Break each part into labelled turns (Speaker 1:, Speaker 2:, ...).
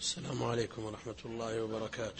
Speaker 1: السلام عليكم ورحمة الله وبركاته.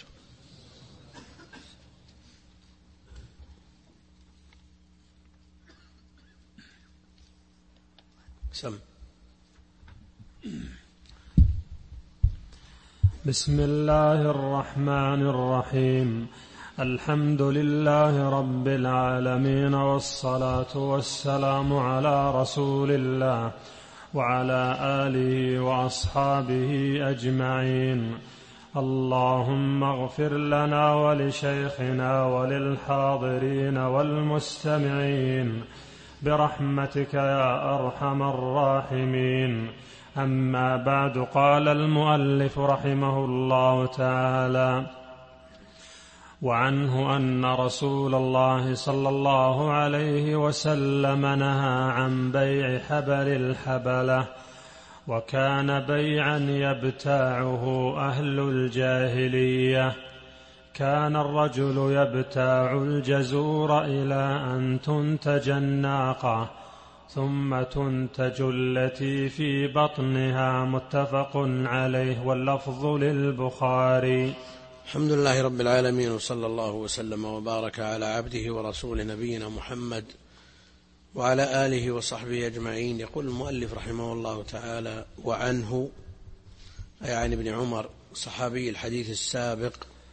Speaker 2: بسم الله الرحمن الرحيم. الحمد لله رب العالمين، والصلاة والسلام على رسول الله وعلى آله وأصحابه أجمعين. اللهم اغفر لنا ولشيخنا وللحاضرين والمستمعين برحمتك يا أرحم الراحمين. أما بعد، قال المؤلف رحمه الله تعالى: وعنه أن رسول الله صلى الله عليه وسلم نهى عن بيع حبل الحبلة، وكان بيعا يبتاعه أهل الجاهلية. كان الرجل يبتاع الجزور إلى أن تنتج الناقة، ثم تنتج التي في بطنها. متفق عليه، واللفظ للبخاري.
Speaker 1: الحمد لله رب العالمين، وصلى الله وسلم وبارك على عبده ورسول نبينا محمد وعلى آله وصحبه أجمعين. يقول المؤلف رحمه الله تعالى: وعنه، أي عن ابن عمر صحابي الحديث السابق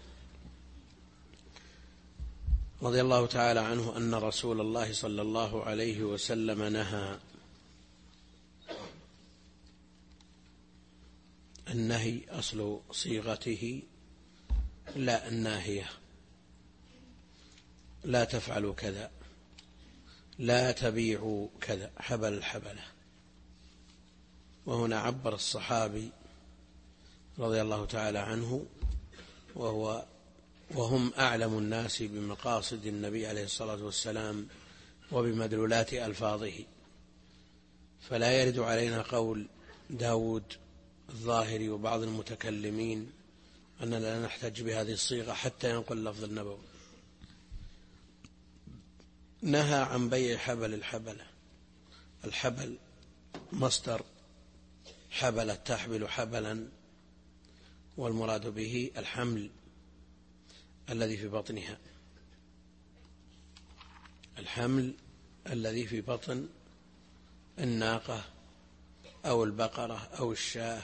Speaker 1: رضي الله تعالى عنه، أن رسول الله صلى الله عليه وسلم نهى. النهي أصل صيغته لا الناهية، لا تفعلوا كذا، لا تبيعوا كذا، حبل الحبلة. وهنا عبر الصحابي رضي الله تعالى عنه وهم أعلم الناس بمقاصد النبي عليه الصلاة والسلام وبمدلولات ألفاظه، فلا يرد علينا قول داود الظاهري وبعض المتكلمين أننا لا نحتج بهذه الصيغة حتى ينقل لفظ النبوي. نهى عن بيع حبل الحبلة. الحبل مصدر حبل تحبل حبلا، والمراد به الحمل الذي في بطنها، الحمل الذي في بطن الناقة أو البقرة أو الشاة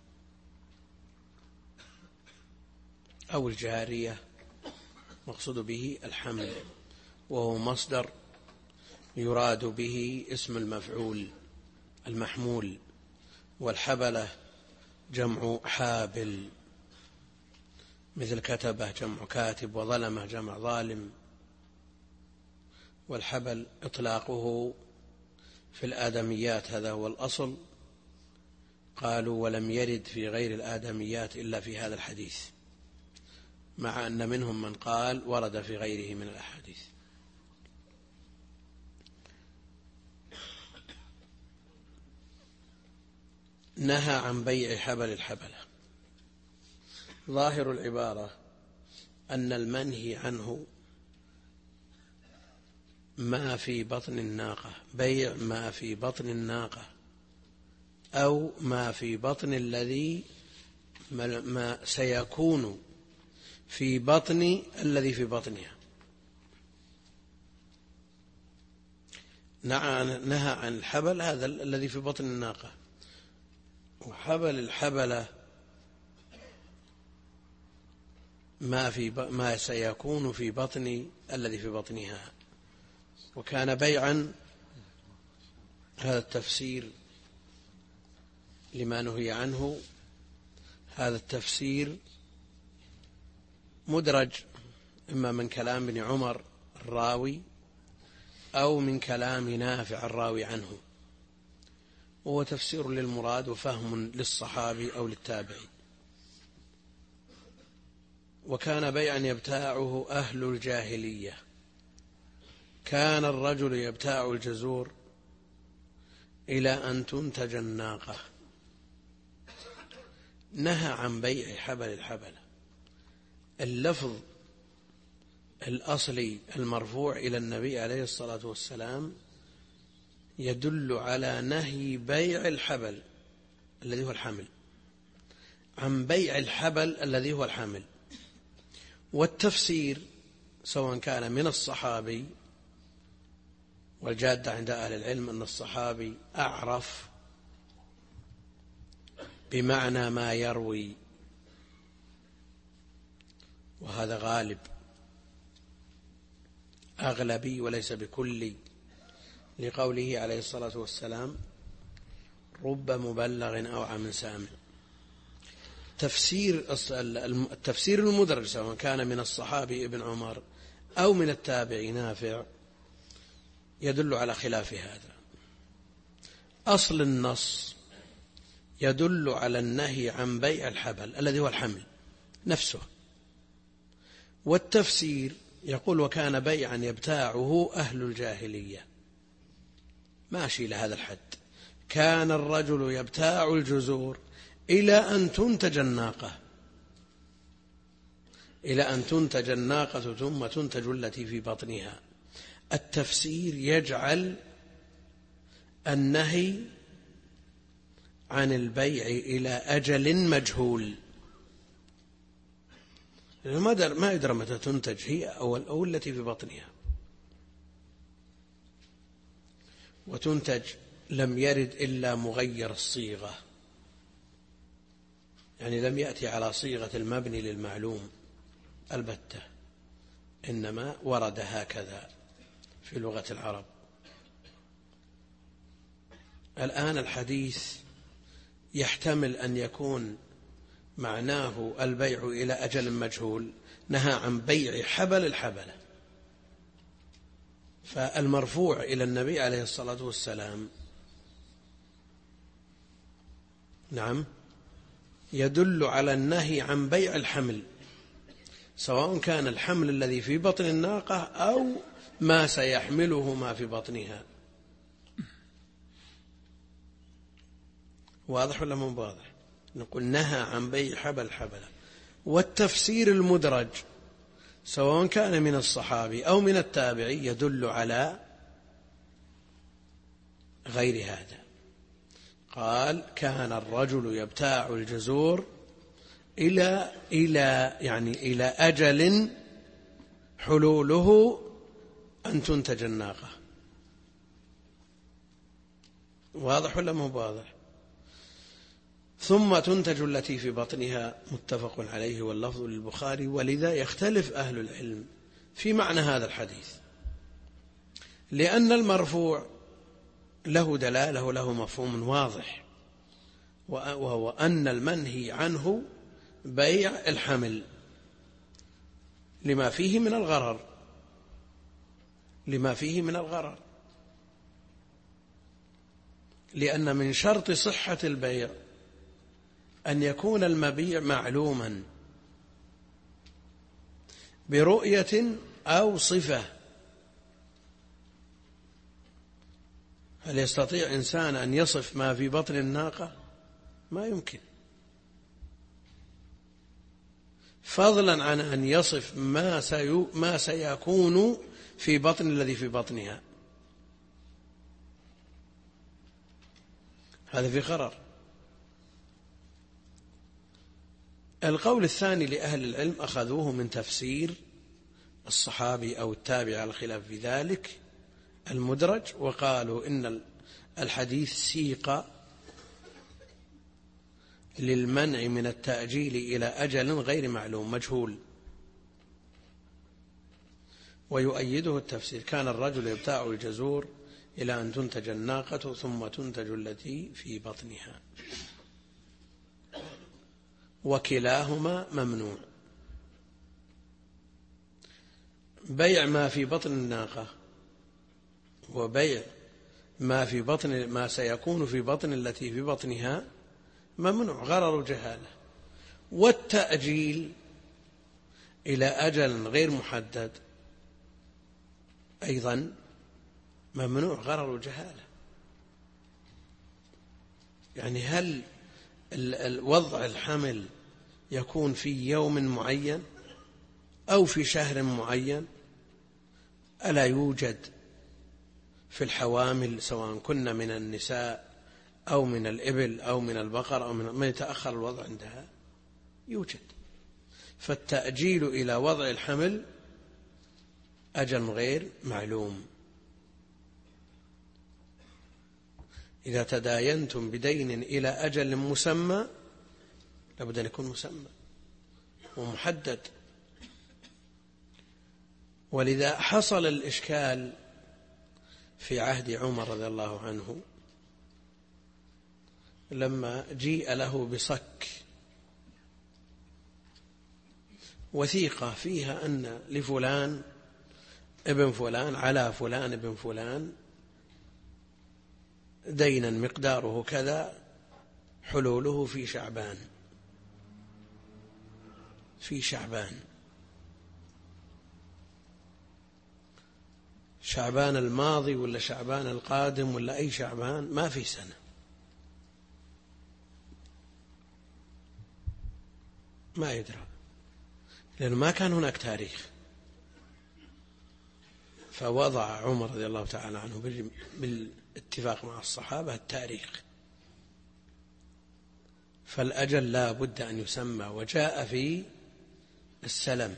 Speaker 1: أو الجارية، مقصود به الحمل، وهو مصدر يراد به اسم المفعول المحمول. والحبلة جمع حابل، مثل كتبة جمع كاتب، وظلمة جمع ظالم. والحبل إطلاقه في الآدميات، هذا هو الأصل. قالوا: ولم يرد في غير الآدميات إلا في هذا الحديث، مع أن منهم من قال ورد في غيره من الأحاديث. نهى عن بيع حبل الحبلة. ظاهر العبارة أن المنهي عنه ما في بطن الناقة، بيع ما في بطن الناقة أو ما في بطن ما سيكون في بطن الذي في بطنها. نهى عن الحبل هذا الذي في بطن الناقة، وحبل الحبلة ما سيكون في بطن الذي في بطنها. وكان بيعا، هذا التفسير لما نهي عنه، هذا التفسير مدرج إما من كلام ابن عمر الراوي أو من كلام نافع الراوي عنه، وهو تفسير للمراد وفهم للصحابي أو للتابعي. وكان بيعا يبتاعه أهل الجاهلية. كان الرجل يبتاع الجزور إلى أن تنتج الناقة. نهى عن بيع حبل الحبلة. اللفظ الأصلي المرفوع إلى النبي عليه الصلاة والسلام يدل على نهي بيع الحبل الذي هو الحمل. عن بيع الحبل الذي هو الحمل. والتفسير سواء كان من الصحابي، والجادة عند أهل العلم أن الصحابي أعرف بمعنى ما يروي، وهذا غالب أغلبي وليس بكلي، لقوله عليه الصلاة والسلام: رب مبلغ أوعى من سامع. التفسير المدرج سواء كان من الصحابي ابن عمر أو من التابعي نافع يدل على خلاف هذا. أصل النص يدل على النهي عن بيع الحبل الذي هو الحمل نفسه، والتفسير يقول: وكان بيعا يبتاعه أهل الجاهلية. ماشي لهذا الحد، كان الرجل يبتاع الجزور إلى أن تنتج الناقة، إلى أن تنتج الناقة ثم تنتج التي في بطنها. التفسير يجعل النهي عن البيع إلى أجل مجهول، ما يدرى متى تنتج هي أو التي في بطنها. وتنتج لم يرد إلا مغير الصيغة، يعني لم يأتي على صيغة المبني للمعلوم البتة، إنما ورد هكذا في لغة العرب. الآن الحديث يحتمل أن يكون معناه البيع إلى أجل مجهول، نهى عن بيع حبل الحبلة، فالمرفوع إلى النبي عليه الصلاة والسلام نعم يدل على النهي عن بيع الحمل، سواء كان الحمل الذي في بطن الناقة أو ما سيحمله ما في بطنها. واضح ولا مو واضح؟ نقول نهى عن بيع حبل حبلة. والتفسير المدرج سواء كان من الصحابي أو من التابعي يدل على غير هذا. قال: كان الرجل يبتاع الجزور إلى أجل حلوله أن تنتج الناقة. واضح ولا مو واضح؟ ثم تنتج التي في بطنها، متفق عليه واللفظ للبخاري. ولذا يختلف أهل العلم في معنى هذا الحديث، لأن المرفوع له دلالة وله مفهوم واضح، وهو أن المنهي عنه بيع الحمل لما فيه من الغرر، لأن من شرط صحة البيع أن يكون المبيع معلوما برؤية أو صفة. هل يستطيع إنسان أن يصف ما في بطن الناقة؟ ما يمكن، فضلا عن أن يصف ما سيكون في بطن الذي في بطنها. هذا في غرر. القول الثاني لأهل العلم أخذوه من تفسير الصحابي أو التابع على الخلاف في ذلك المدرج، وقالوا إن الحديث سيق للمنع من التأجيل إلى أجل غير معلوم مجهول. ويؤيده التفسير: كان الرجل يبتاع الجزور إلى أن تنتج الناقة ثم تنتج التي في بطنها، وكلاهما ممنوع. بيع ما في بطن الناقة وبيع ما سيكون في بطن التي في بطنها ممنوع، غرر جهالة. والتأجيل إلى أجل غير محدد أيضا ممنوع، غرر جهالة. يعني هل وضع الحمل يكون في يوم معين أو في شهر معين؟ ألا يوجد في الحوامل سواء كنا من النساء أو من الإبل أو من البقر أو من يتأخر الوضع عندها؟ يوجد. فالتأجيل إلى وضع الحمل أجل غير معلوم. إذا تداينتم بدين إلى أجل مسمى لابد أن يكون مسمى ومحدد. ولذا حصل الإشكال في عهد عمر رضي الله عنه لما جيء له بصك وثيقة فيها أن لفلان ابن فلان على فلان ابن فلان دينا مقداره كذا حلوله في شعبان شعبان الماضي ولا شعبان القادم ولا أي شعبان، ما في سنة، ما يدرى لأنه ما كان هناك تاريخ. فوضع عمر رضي الله تعالى عنه بالاتفاق مع الصحابة التاريخ، فالأجل لا بد أن يسمى. وجاء في السلم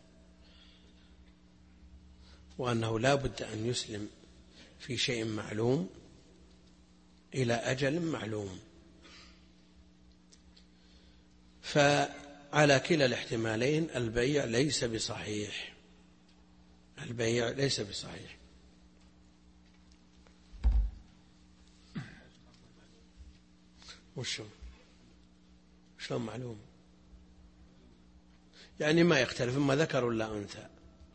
Speaker 1: وأنه لا بد أن يسلم في شيء معلوم إلى أجل معلوم. فعلى كلا الاحتمالين البيع ليس بصحيح، البيع ليس بصحيح. شلون معلوم؟ يعني ما يختلف إما ذكر ولا أنثى.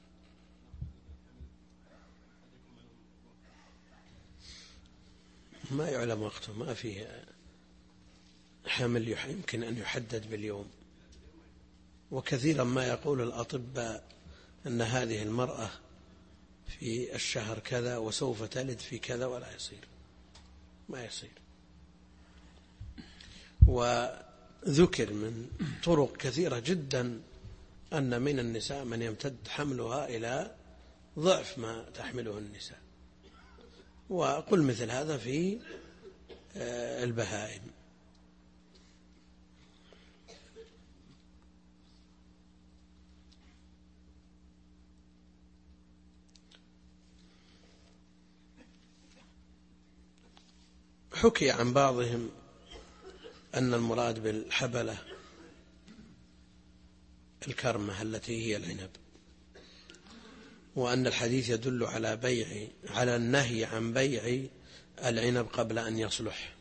Speaker 1: ما يعلم وقته، ما فيه حمل يمكن أن يحدد باليوم. وكثيرا ما يقول الأطباء أن هذه المرأة في الشهر كذا وسوف تلد في كذا، ولا يصير، ما يصير. وذكر من طرق كثيرة جدا أن من النساء من يمتد حملها إلى ضعف ما تحمله النساء، وقل مثل هذا في البهائم. حكي عن بعضهم أن المراد بالحبلة الكرمة التي هي العنب، وأن الحديث يدل على النهي عن بيع العنب قبل أن يصلح.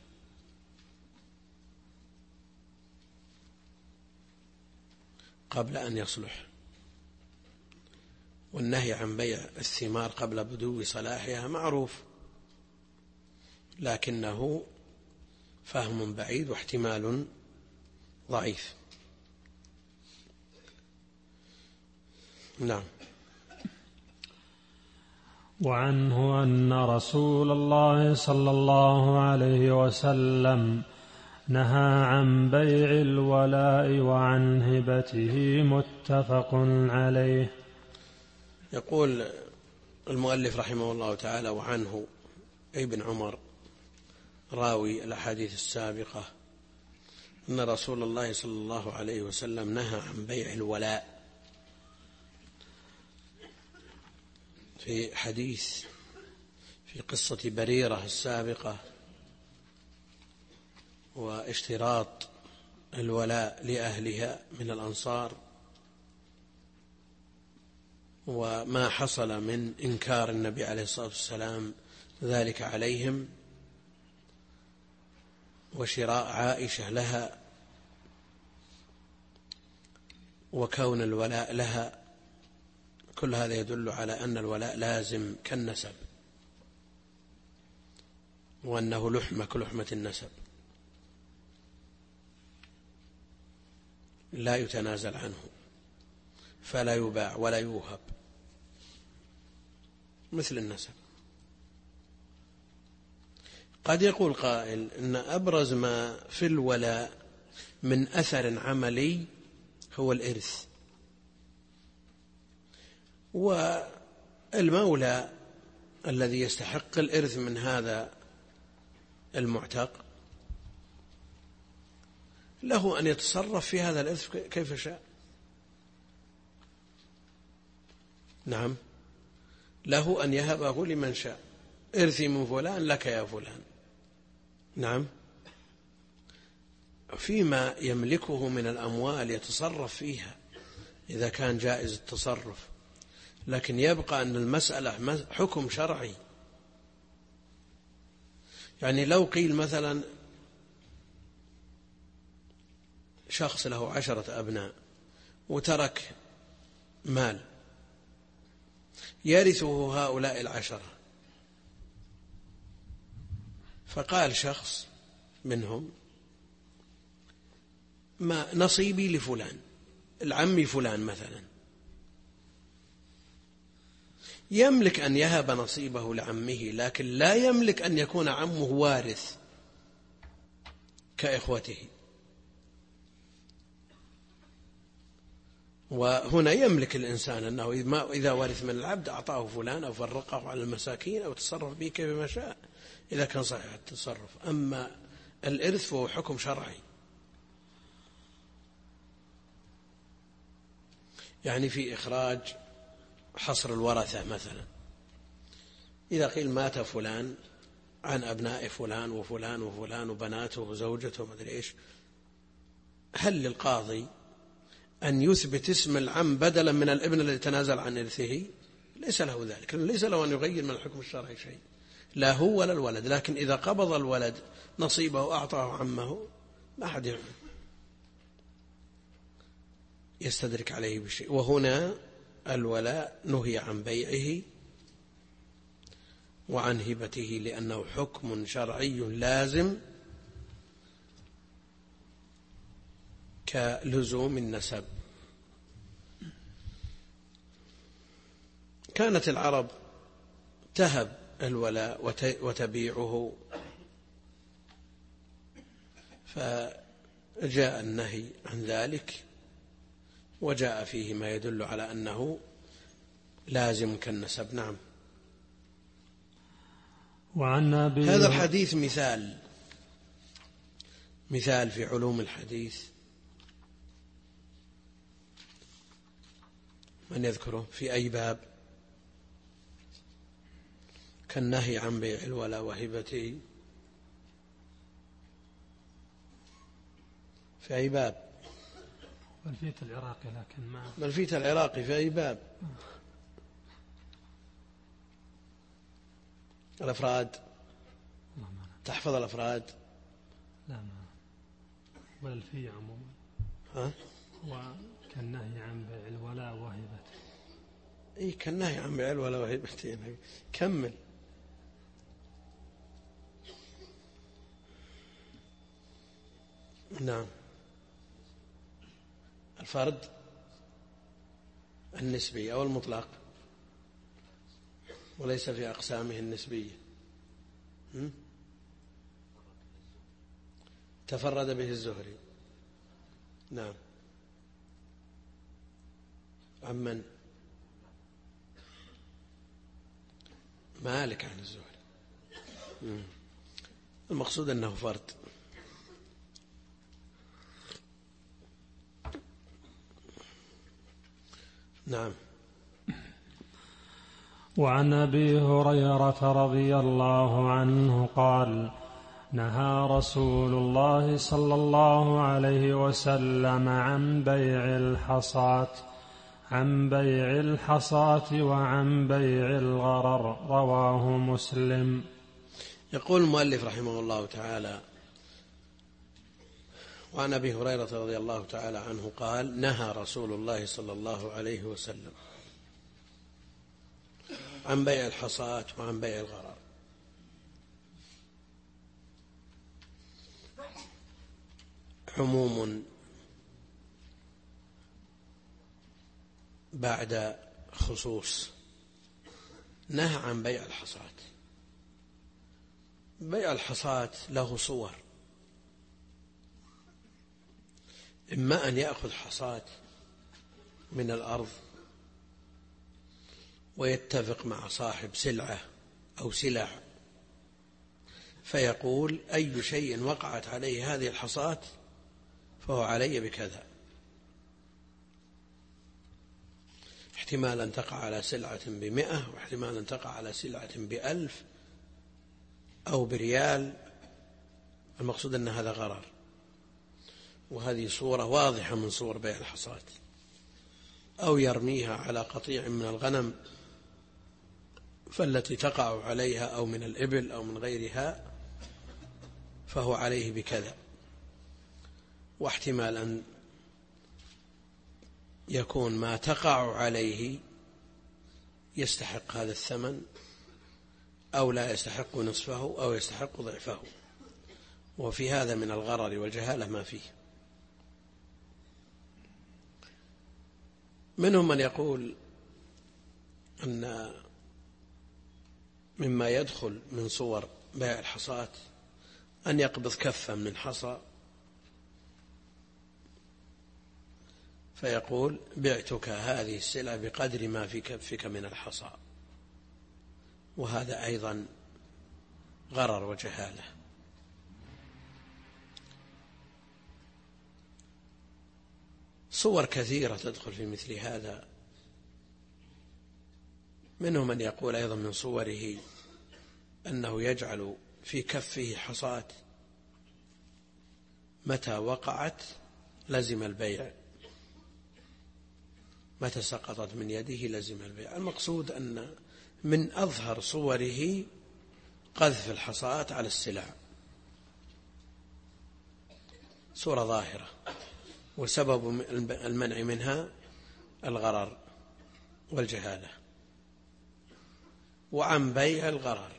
Speaker 1: والنهي عن بيع الثمار قبل بدو صلاحها معروف، لكنه فهم بعيد واحتمال ضعيف. نعم.
Speaker 2: وعنه أن رسول الله صلى الله عليه وسلم نهى عن بيع الولاء وعن هبته، متفق عليه.
Speaker 1: يقول المؤلف رحمه الله تعالى: وعنه ابن عمر راوي الأحاديث السابقة أن رسول الله صلى الله عليه وسلم نهى عن بيع الولاء، في حديث في قصة بريرة السابقة واشتراط الولاء لأهلها من الأنصار، وما حصل من إنكار النبي عليه الصلاة والسلام ذلك عليهم، وشراء عائشة لها، وكون الولاء لها، كل هذا يدل على أن الولاء لازم كالنسب، وأنه لحمة كلحمة النسب لا يتنازل عنه، فلا يباع ولا يوهب مثل النسب. قد يقول قائل إن أبرز ما في الولاء من أثر عملي هو الإرث، والمولى الذي يستحق الإرث من هذا المعتق له أن يتصرف في هذا الإرث كيف شاء. نعم، له أن يهبه لمن شاء، إرثي من فلان لك يا فلان. نعم، فيما يملكه من الأموال يتصرف فيها إذا كان جائز التصرف، لكن يبقى أن المسألة حكم شرعي. يعني لو قيل مثلا شخص له 10 أبناء وترك مال يرثه هؤلاء 10، فقال شخص منهم ما نصيبي لفلان، العمي فلان مثلا، يملك أن يهب نصيبه لعمه، لكن لا يملك أن يكون عمه وارث كإخوته. وهنا يملك الإنسان أنه إذا ورث من العبد أعطاه فلان أو فرقه على المساكين أو تصرف به كيفما شاء إذا كان صحيح التصرف. أما الإرث فهو حكم شرعي. يعني في إخراج حصر الورثة مثلا، إذا قيل مات فلان عن أبناء فلان وفلان وفلان وبناته وزوجته ومدري إيش، هل للقاضي أن يثبت اسم العم بدلا من الابن الذي تنازل عن إرثه؟ ليس له ذلك، ليس له أن يغير من الحكم الشرعي شيء، لا هو ولا الولد. لكن إذا قبض الولد نصيبه وأعطاه عمه ما أحد يستدرك عليه بشيء. وهنا الولاء نهي عن بيعه وعن هبته لأنه حكم شرعي لازم كلزوم النسب. كانت العرب تهب الولاء وتبيعه، فجاء النهي عن ذلك وجاء فيه ما يدل على أنه لازم كالنسب. نعم. هذا الحديث مثال في علوم الحديث، من يذكره في أي باب؟ كالنهي عن بيع الولاء وهبته، في أي باب؟
Speaker 2: ملفية العراقي، لكن ما
Speaker 1: ملفية العراقي في أي باب؟ الأفراد، تحفظ الأفراد؟
Speaker 2: لا، ما ولا الفية عموما.
Speaker 1: ها؟
Speaker 2: وكالنهي عن بيع الولاء وهبته.
Speaker 1: إيه، كالنهي عن بيع الولاء وهبته. كمل. نعم. الفرد النسبي أو المطلق، وليس في أقسامه النسبية. تفرد به الزهري. نعم. عمن؟ مالك عن الزهري. المقصود أنه فرد. نعم.
Speaker 2: وعن أبي هريرة رضي الله عنه قال: نهى رسول الله صلى الله عليه وسلم عن بيع الحصاة وعن بيع الغرر. رواه مسلم.
Speaker 1: يقول المؤلف رحمه الله تعالى: وعن أبي هريرة رضي الله تعالى عنه قال: نهى رسول الله صلى الله عليه وسلم عن بيع الحصاة وعن بيع الغرر. عموم بعد خصوص. نهى عن بيع الحصاة. بيع الحصاة له صور: إما أن يأخذ حصاة من الأرض ويتفق مع صاحب سلعة أو سلع فيقول: أي شيء وقعت عليه هذه الحصاة فهو علي بكذا. احتمال أن تقع على سلعة ب100، واحتمال أن تقع على سلعة ب1000 أو بريال. المقصود أن هذا غرر، وهذه صورة واضحة من صور بيع الحصاة. أو يرميها على قطيع من الغنم فالتي تقع عليها، أو من الإبل أو من غيرها، فهو عليه بكذا. واحتمال أن يكون ما تقع عليه يستحق هذا الثمن، أو لا يستحق نصفه، أو يستحق ضعفه. وفي هذا من الغرر والجهالة ما فيه. منهم من يقول أن مما يدخل من صور بيع الحصاة أن يقبض كفا من حصى فيقول بعتك هذه السلعة بقدر ما في كفك من الحصى، وهذا أيضا غرر وجهالة. صور كثيرة تدخل في مثل هذا. منهم من يقول أيضا من صوره أنه يجعل في كفه حصاة، متى وقعت لزم البيع، متى سقطت من يده لزم البيع. المقصود أن من أظهر صوره قذف الحصاة على السلع، صورة ظاهرة، وسبب المنع منها الغرر والجهالة. وعن بيع الغرر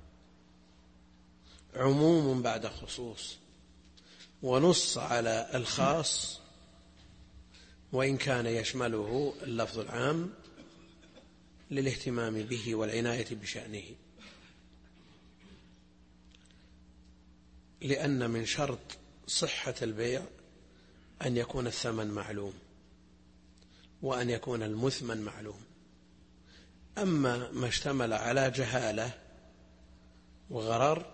Speaker 1: عموم بعد خصوص، ونص على الخاص وإن كان يشمله اللفظ العام للاهتمام به والعناية بشأنه، لأن من شرط صحة البيع أن يكون الثمن معلوم، وأن يكون المثمن معلوم. أما ما اشتمل على جهالة وغرر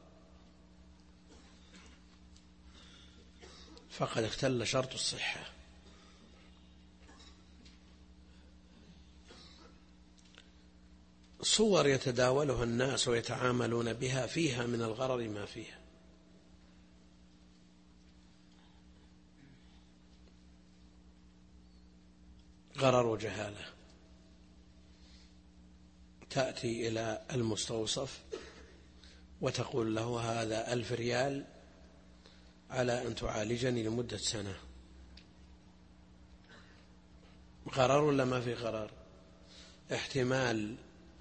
Speaker 1: فقد اختل شرط الصحة. صور يتداولها الناس ويتعاملون بها فيها من الغرر ما فيها. غرر وجهالة. تأتي إلى المستوصف وتقول له هذا 1000 ريال على أن تعالجني لمدة سنة. غرر ولا ما في غرر؟ احتمال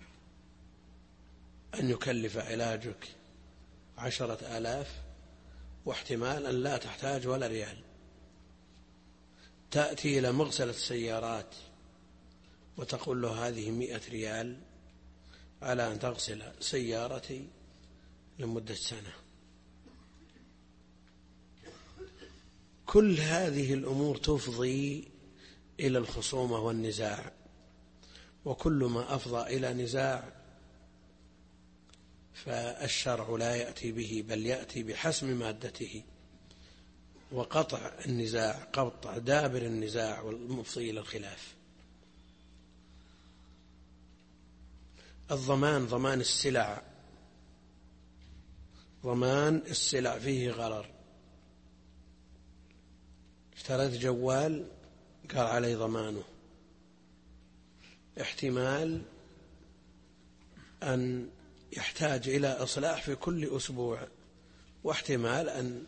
Speaker 1: أن يكلف علاجك 10,000، واحتمال أن لا تحتاج ولا ريال. تأتي إلى مغسلة السيارات وتقول له هذه 100 ريال على أن تغسل سيارتي لمدة سنة. كل هذه الأمور تفضي إلى الخصومة والنزاع، وكل ما أفضى إلى نزاع فالشرع لا يأتي به، بل يأتي بحسم مادته وقطع النزاع، قطع دابر النزاع والمفضي إلى الخلاف. الضمان، ضمان السلع، ضمان السلع فيه غرر. اشتريت جوال قال علي ضمانه، احتمال أن يحتاج إلى إصلاح في كل أسبوع، واحتمال أن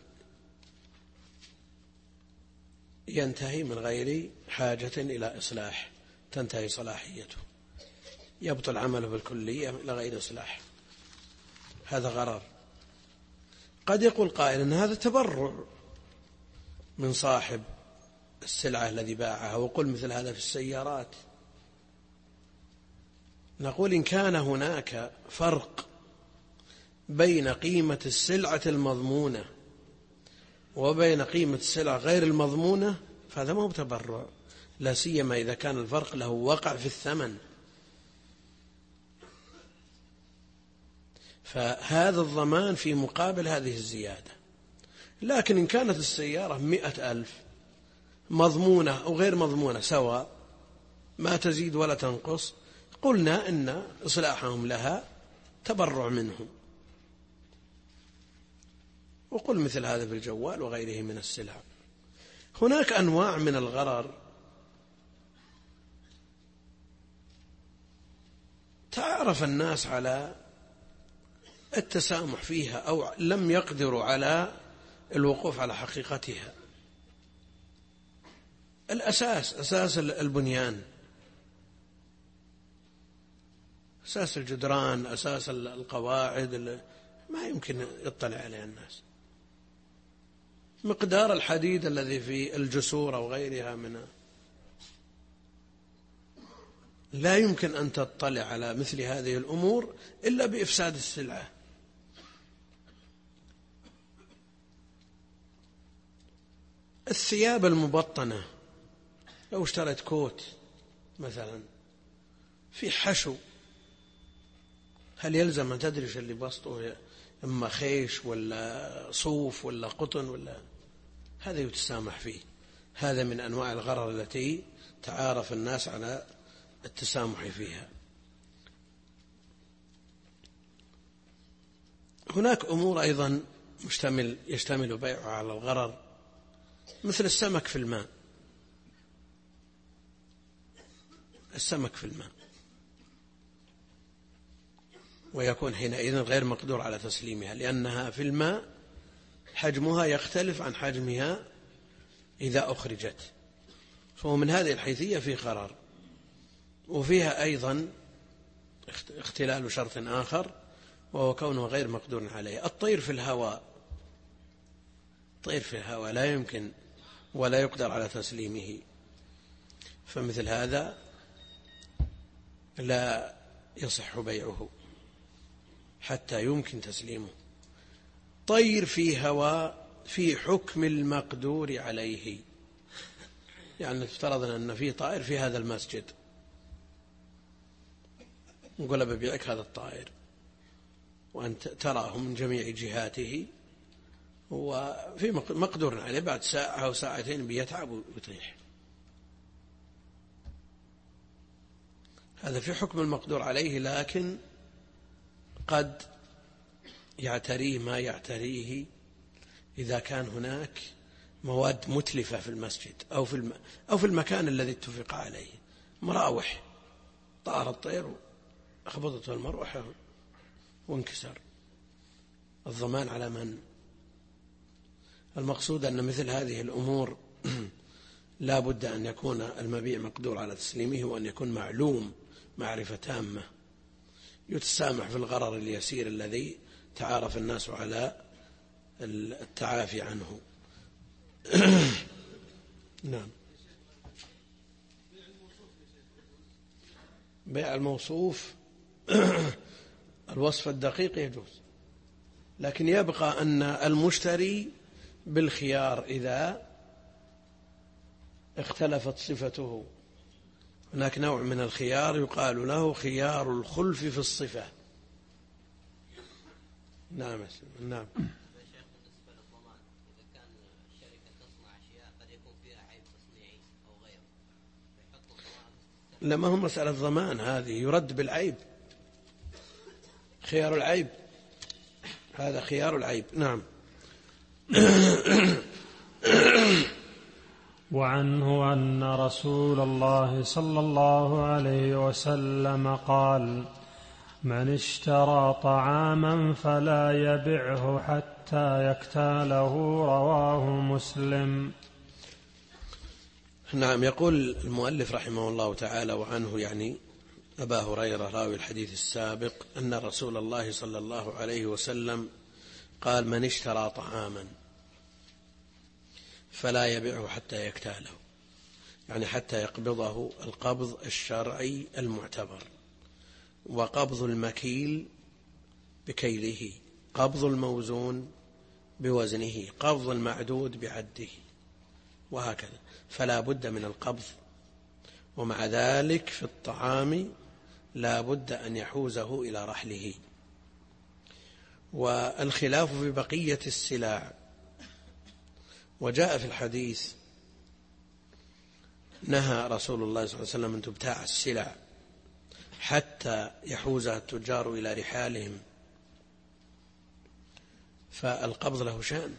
Speaker 1: ينتهي من غير حاجة إلى إصلاح، تنتهي صلاحيته، يبطل عمله بالكلية لغير إصلاح. هذا غرر. قد يقول قائل أن هذا تبرع من صاحب السلعة الذي باعها، وقل مثل هذا في السيارات. نقول إن كان هناك فرق بين قيمة السلعة المضمونة وبين قيمة السلعة غير المضمونة فهذا ما هو تبرع، لا سيما إذا كان الفرق له وقع في الثمن. فهذا الضمان في مقابل هذه الزيادة. لكن إن كانت السيارة 100,000 مضمونة أو غير مضمونة سواء، ما تزيد ولا تنقص، قلنا إن إصلاحهم لها تبرع منهم. وقل مثل هذا في الجوال وغيره من السلع. هناك أنواع من الغرر تعرف الناس على التسامح فيها أو لم يقدروا على الوقوف على حقيقتها. أساس البنيان، أساس الجدران، أساس القواعد، ما يمكن يطلع عليها الناس. مقدار الحديد الذي في الجسور أو غيرها منها، لا يمكن أن تطلع على مثل هذه الأمور إلا بإفساد السلعة. الثياب المبطنة، لو اشتريت كوت مثلا في حشو، هل يلزم أن تدرج اللي بسطه إما خيش ولا صوف ولا قطن ولا؟ هذا يتسامح فيه. هذا من أنواع الغرر التي تعارف الناس على التسامح فيها. هناك أمور أيضا يشتمل بيعها على الغرر، مثل السمك في الماء. السمك في الماء، ويكون حينئذ غير مقدور على تسليمها، لأنها في الماء حجمها يختلف عن حجمها إذا أخرجت، فهو من هذه الحيثية في غرر. وفيها أيضا اختلال شرط آخر، وهو كونه غير مقدور عليه. الطير في الهواء، الطير في الهواء لا يمكن ولا يقدر على تسليمه، فمثل هذا لا يصح بيعه حتى يمكن تسليمه. طير في هواء في حكم المقدور عليه، يعني افترض أن في طائر في هذا المسجد، نقول ببيعك هذا الطائر، وأنت تراه من جميع جهاته وفي مقدور عليه، بعد ساعة أو ساعتين بيتعب ويطيح. هذا في حكم المقدور عليه، لكن قد يعتريه ما يعتريه إذا كان هناك مواد متلفة في المسجد أو في المكان الذي اتفق عليه. مراوح، طار الطير أخبطته المروحة وانكسر، الضمان على من؟ المقصود أن مثل هذه الأمور لا بد أن يكون المبيع مقدور على تسليمه، وأن يكون معلوم معرفة تامة. يتسامح في الغرر اليسير الذي تعارف الناس على التعافي عنه. نعم. بيع الموصوف الوصف الدقيق يجوز، لكن يبقى أن المشتري بالخيار إذا اختلفت صفته. هناك نوع من الخيار يقال له خيار الخلف في الصفة. نعم. نعم. لما هم مسألة ضمان، هذه يرد بالعيب، خيار العيب، هذا خيار العيب. نعم.
Speaker 2: وعنه أن رسول الله صلى الله عليه وسلم قال: من اشترى طعاما فلا يبعه حتى يكتاله. رواه مسلم.
Speaker 1: نعم. يقول المؤلف رحمه الله تعالى: وعنه يعني أبا هريرة راوي الحديث السابق، أن رسول الله صلى الله عليه وسلم قال: من اشترى طعاما فلا يبيعه حتى يكتاله، يعني حتى يقبضه القبض الشرعي المعتبر. وقبض المكيل بكيله، قبض الموزون بوزنه، قبض المعدود بعده، وهكذا. فلا بد من القبض. ومع ذلك في الطعام لا بد أن يحوزه إلى رحله. والخلاف في بقية السلع وجاء في الحديث: نهى رسول الله صلى الله عليه وسلم أن تبتاع السلع حتى يحوزها التجار إلى رحالهم. فالقبض له شأن،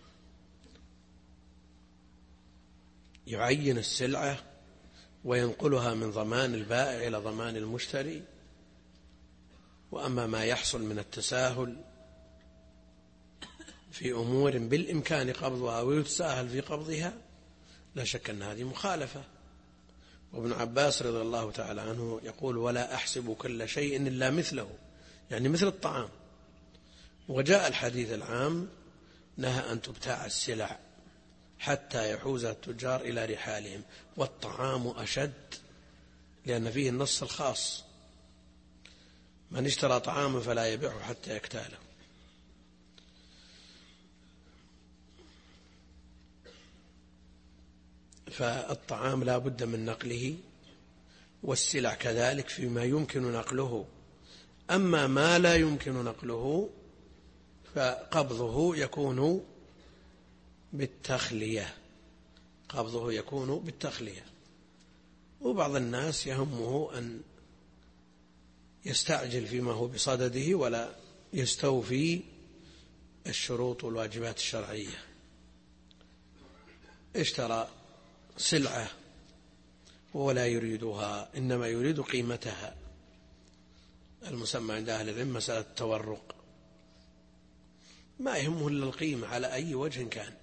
Speaker 1: يعين السلعة وينقلها من ضمان البائع إلى ضمان المشتري. وأما ما يحصل من التساهل في أمور بالإمكان قبضها ويتساهل في قبضها، لا شك أن هذه مخالفة. وابن عباس رضي الله تعالى عنه يقول: ولا أحسب كل شيء إلا مثله، يعني مثل الطعام. وجاء الحديث العام: نهى أن تبتاع السلع حتى يحوز التجار إلى رحالهم. والطعام أشد، لأن فيه النص الخاص: من اشترى طعاما فلا يبيعه حتى يكتاله. فالطعام لا بد من نقله، والسلع كذلك فيما يمكن نقله. أما ما لا يمكن نقله فقبضه يكون بالتخلية، قبضه يكون بالتخلية. وبعض الناس يهمه أن يستعجل فيما هو بصدده ولا يستوفي الشروط والواجبات الشرعية. اشترى سلعة ولا يريدها، إنما يريد قيمتها، المسمى عند أهل العلم مسألة التورق. ما يهمه إلا القيمة على أي وجه كان.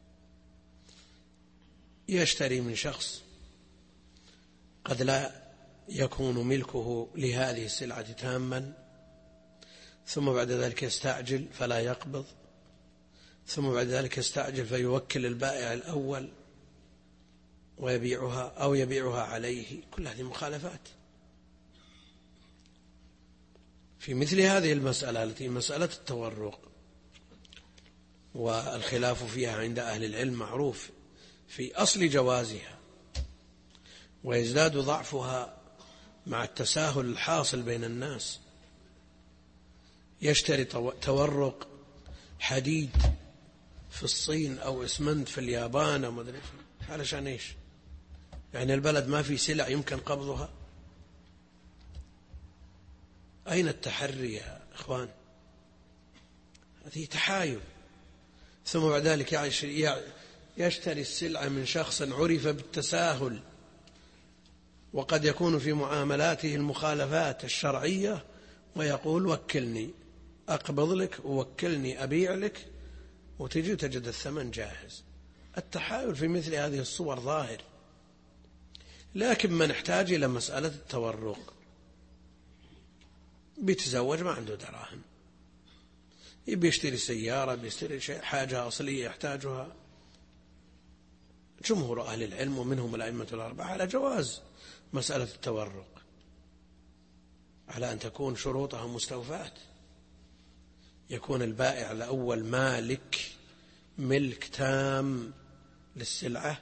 Speaker 1: يشتري من شخص قد لا يكون ملكه لهذه السلعة تاما، ثم بعد ذلك يستعجل فلا يقبض، ثم بعد ذلك يستعجل فيوكل البائع الأول ويبيعها أو يبيعها عليه. كل هذه مخالفات. في مثل هذه المسألة التي مسألة التورق والخلاف فيها عند أهل العلم معروف في أصل جوازها، ويزداد ضعفها مع التساهل الحاصل بين الناس. يشتري تورق حديد في الصين أو إسمنت في اليابان أو مدري علشان إيش؟ يعني البلد ما في سلع يمكن قبضها؟ أين التحري يا إخوان؟ هذه تحايل. ثم بعد ذلك يشتري السلعة من شخص عرف بالتساهل، وقد يكون في معاملاته المخالفات الشرعية، ويقول: وكلني أقبض لك، ووكلني أبيع لك، وتجي تجد الثمن جاهز. التحايل في مثل هذه الصور ظاهر. لكن من احتاج إلى مسألة التورق بيتزوج ما عنده دراهم، بيشتري سيارة، بيشتري شيء حاجة أصلية يحتاجها، جمهور أهل العلم ومنهم الأئمة الأربعة على جواز مسألة التورق، على أن تكون شروطها مستوفاة. يكون البائع الأول مالك ملك تام للسلعة،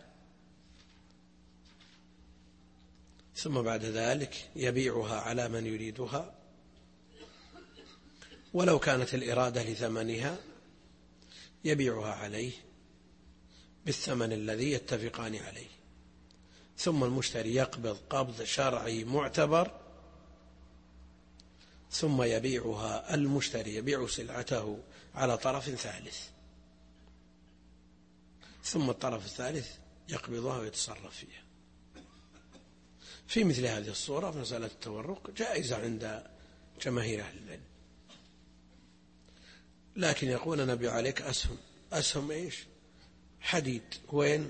Speaker 1: ثم بعد ذلك يبيعها على من يريدها، ولو كانت الإرادة لثمنها يبيعها عليه بالثمن الذي يتفقان عليه، ثم المشتري يقبض قبض شرعي معتبر، ثم يبيعها المشتري، يبيع سلعته على طرف ثالث، ثم الطرف الثالث يقبضها ويتصرف فيها. في مثل هذه الصورة مسألة التورق جائزة عند جماهير أهل العلم. لكن يقول: أنا أبيع عليك أسهم. أسهم إيش؟ حديد. وين؟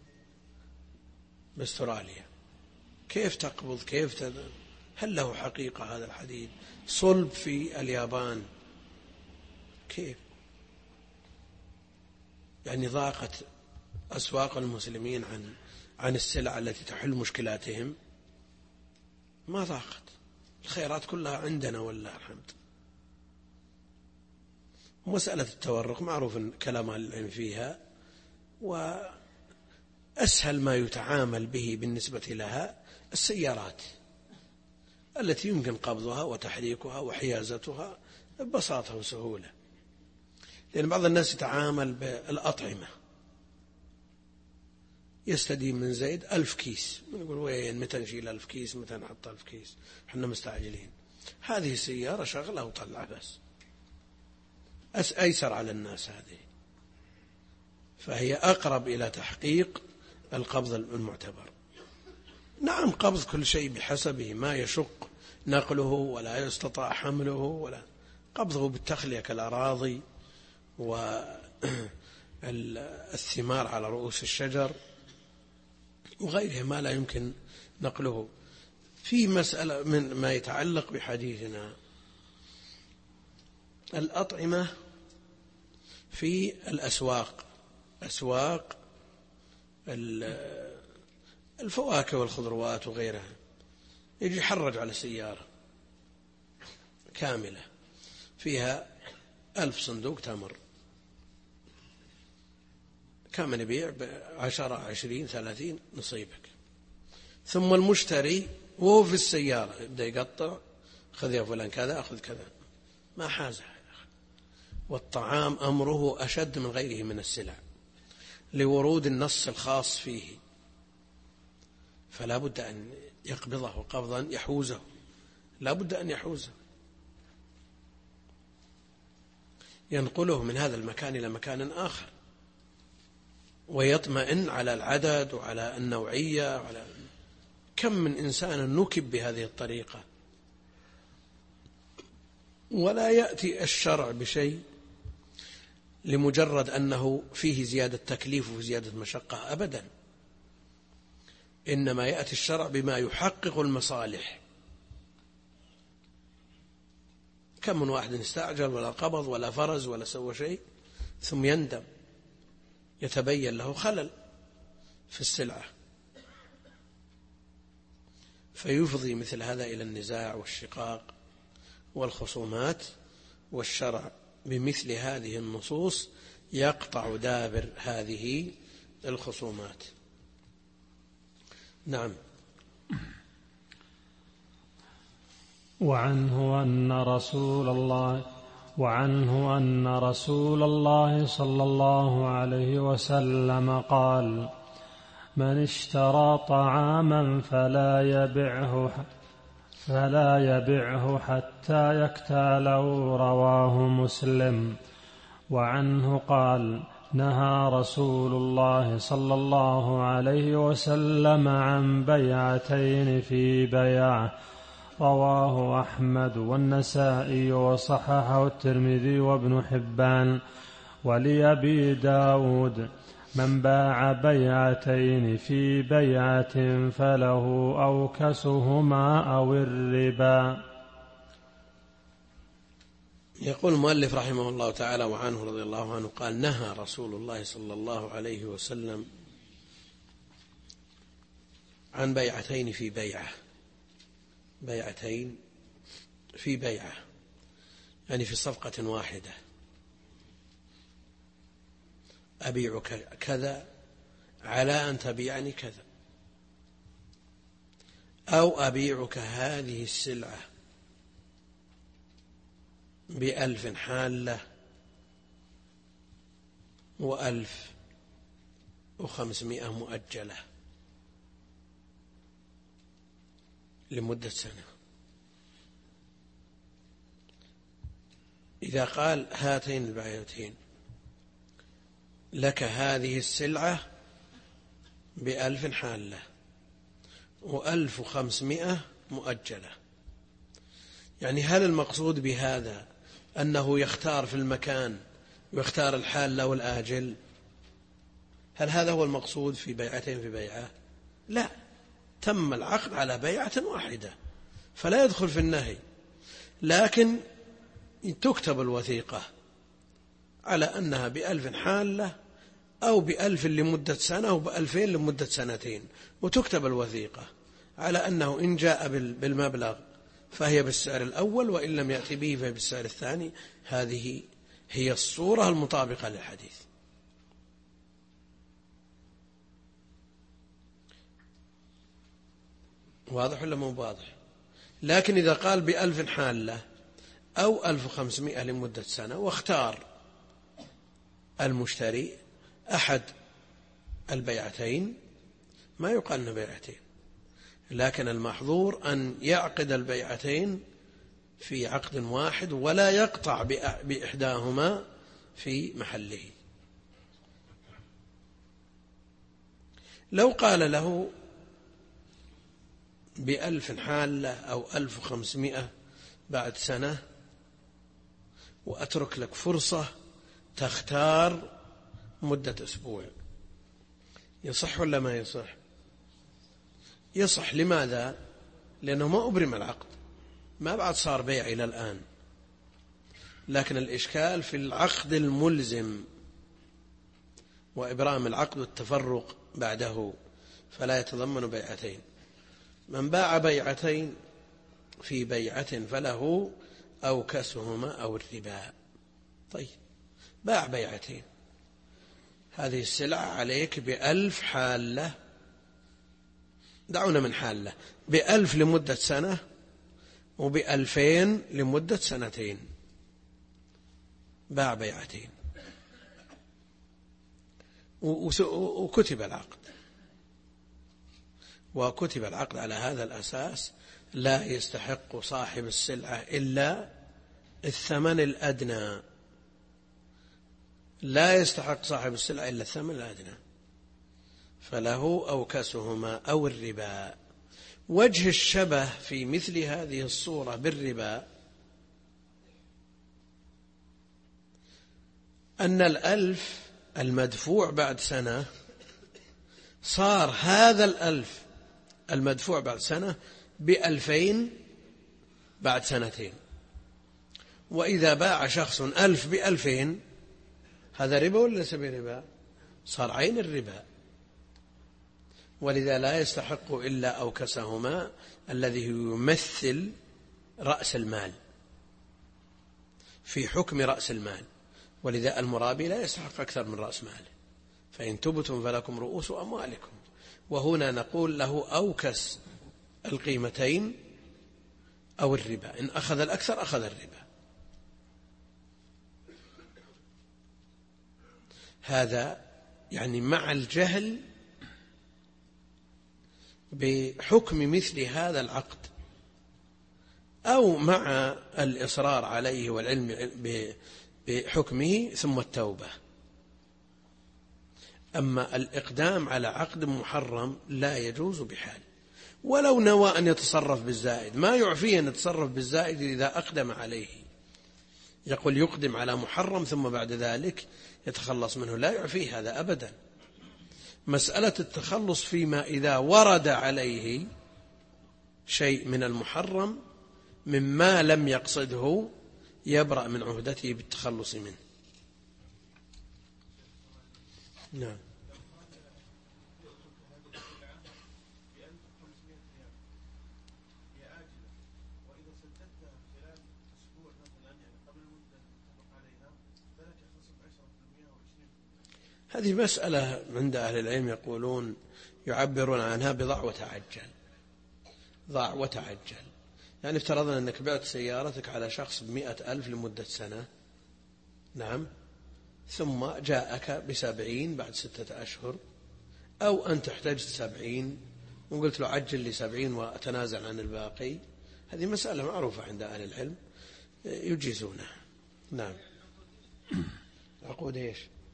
Speaker 1: باستراليا. كيف تقبض؟ كيف هل له حقيقة هذا الحديد؟ صلب في اليابان. كيف؟ يعني ضاقت أسواق المسلمين عن السلع التي تحل مشكلاتهم؟ ما ضاقت، الخيرات كلها عندنا والله الحمد. مسألة التورق معروف كلام العلم فيها، وأسهل ما يتعامل به بالنسبة لها السيارات التي يمكن قبضها وتحريكها وحيازتها ببساطة وسهولة، لأن بعض الناس يتعامل بالأطعمة يستدين من زيد 1000 كيس، نقول وين متى نشيل 1000 كيس، متى نحط 1000 كيس، احنا مستعجلين. هذه السيارة شغلها وطلع بس، أيسر على الناس هذه، فهي أقرب إلى تحقيق القبض المعتبر. نعم قبض كل شيء بحسبه، ما يشق نقله ولا يستطاع حمله، ولا قبضه بالتخلية كالأراضي والثمار على رؤوس الشجر وغيرها ما لا يمكن نقله. في مسألة من ما يتعلق بحديثنا، الأطعمة في الأسواق، أسواق الفواكه والخضروات وغيرها، يجي يحرج على سيارة كاملة فيها 1000 صندوق تمر، كم نبيع؟ 10 20 30 نصيبك. ثم المشتري وهو في السيارة يبدأ يقطع، خذ يا فلان كذا، أخذ كذا، ما حازه. والطعام أمره أشد من غيره من السلع لورود النص الخاص فيه، فلا بد أن يقبضه قبضا يحوزه، لا بد أن يحوزه، ينقله من هذا المكان إلى مكان آخر، ويطمئن على العدد وعلى النوعية وعلى كم من إنسان نكب بهذه الطريقة. ولا يأتي الشرع بشيء لمجرد أنه فيه زيادة تكليف وزيادة مشقة أبدا، إنما يأتي الشرع بما يحقق المصالح. كم من واحد استعجل ولا قبض ولا فرز ولا سوى شيء، ثم يندم، يتبين له خلل في السلعة، فيفضي مثل هذا إلى النزاع والشقاق والخصومات. والشرع بمثل هذه النصوص يقطع دابر هذه الخصومات. نعم.
Speaker 2: وعنه أن رسول الله صلى الله عليه وسلم قال: من اشترى طعاما فلا يبعه حتى يكتاله. رواه مسلم. وعنه قال: نهى رسول الله صلى الله عليه وسلم عن بيعتين في بيعة. رواه أحمد والنسائي وصححه الترمذي وابن حبان. ولأبي داود: من باع بيعتين في بيعة فله أوكسهما أو الربا.
Speaker 1: يقول المؤلف رحمه الله تعالى: وعنه رضي الله عنه قال: نهى رسول الله صلى الله عليه وسلم عن بيعتين في بيعة. بيعتين في بيعة يعني في صفقة واحدة، أبيعك كذا على أن تبيعني كذا، أو أبيعك هذه السلعة ب1000 حالة و1500 مؤجلة لمدة سنة. إذا قال هاتين البيعتين لك هذه السلعة ب1000 حالة و1500 مؤجلة، يعني هل المقصود بهذا أنه يختار في المكان ويختار الحالة والآجل؟ هل هذا هو المقصود في بيعتين في بيعة؟ لا، تم العقد على بيعة واحدة فلا يدخل في النهي، لكن تكتب الوثيقة على أنها ب1000 حالة أو ب1000 لمدة سنة أو ب2000 لمدة سنتين، وتكتب الوثيقة على أنه إن جاء بالمبلغ فهي بالسعر الأول، وإن لم يأتي به فهي بالسعر الثاني. هذه هي الصورة المطابقة للحديث. واضح ولا مو واضح؟ لكن إذا قال ب1000 حالة أو 1500 لمدة سنة، واختار المشتري أحد البيعتين ما يقال أنه بيعتين، لكن المحظور أن يعقد البيعتين في عقد واحد ولا يقطع بإحداهما في محله. لو قال له ب1000 حالة أو 1500 بعد سنة، وأترك لك فرصة تختار مدة أسبوع، يصح ولا ما يصح؟ يصح. لماذا؟ لأنه ما أبرم العقد، ما بعد صار بيع إلى الآن، لكن الإشكال في العقد الملزم وإبرام العقد والتفرق بعده، فلا يتضمن بيعتين. من باع بيعتين في بيعة فله أوكسهما أو الربا. طيب، باع بيعتين، هذه السلعة عليك ب1000 حالة، دعونا من حالة، ب1000 لمدة سنة وب2000 لمدة سنتين، باع بيعتين وكتب العقد على هذا الأساس. لا يستحق صاحب السلعة إلا الثمن الأدنى، لا يستحق صاحب السلعة إلا الثمن الأدنى، فله أوكسهما أو الربا. وجه الشبه في مثل هذه الصورة بالربا أن 1000 المدفوع بعد سنة صار هذا 1000 المدفوع بعد سنة ب2000 بعد سنتين، وإذا باع شخص 1000 ب2000 هذا ربا ولا ليس بربا؟ صار عين الربا. ولذا لا يستحق إلا أوكسهما الذي يمثل رأس المال في حكم رأس المال، ولذا المرابي لا يستحق أكثر من رأس ماله، فإن تبتم فلكم رؤوس أموالكم. وهنا نقول له أوكس القيمتين أو الربا، إن أخذ الأكثر أخذ الربا. هذا يعني مع الجهل بحكم مثل هذا العقد، أو مع الإصرار عليه والعلم بحكمه ثم التوبة. أما الإقدام على عقد محرم لا يجوز بحال، ولو نوى أن يتصرف بالزائد ما يعفيه أن يتصرف بالزائد إذا أقدم عليه. يقول يقدم على محرم ثم بعد ذلك يتخلص منه، لا يعفيه هذا أبدا. مسألة التخلص فيما إذا ورد عليه شيء من المحرم مما لم يقصده يبرأ من عهدته بالتخلص منه. نعم. هذه مسألة عند أهل العلم يقولون يعبرون عنها بضع وتعجل. ضع وتعجل، يعني افترضنا أنك بعت سيارتك على شخص ب100,000 لمدة سنة، نعم، ثم جاءك ب70 بعد 6 أشهر، أو أنت احتجت 70 وقلت له عجل لي 70 وأتنازل عن الباقي. هذه مسألة معروفة عند أهل العلم يجيزونها. نعم. عقود إيش؟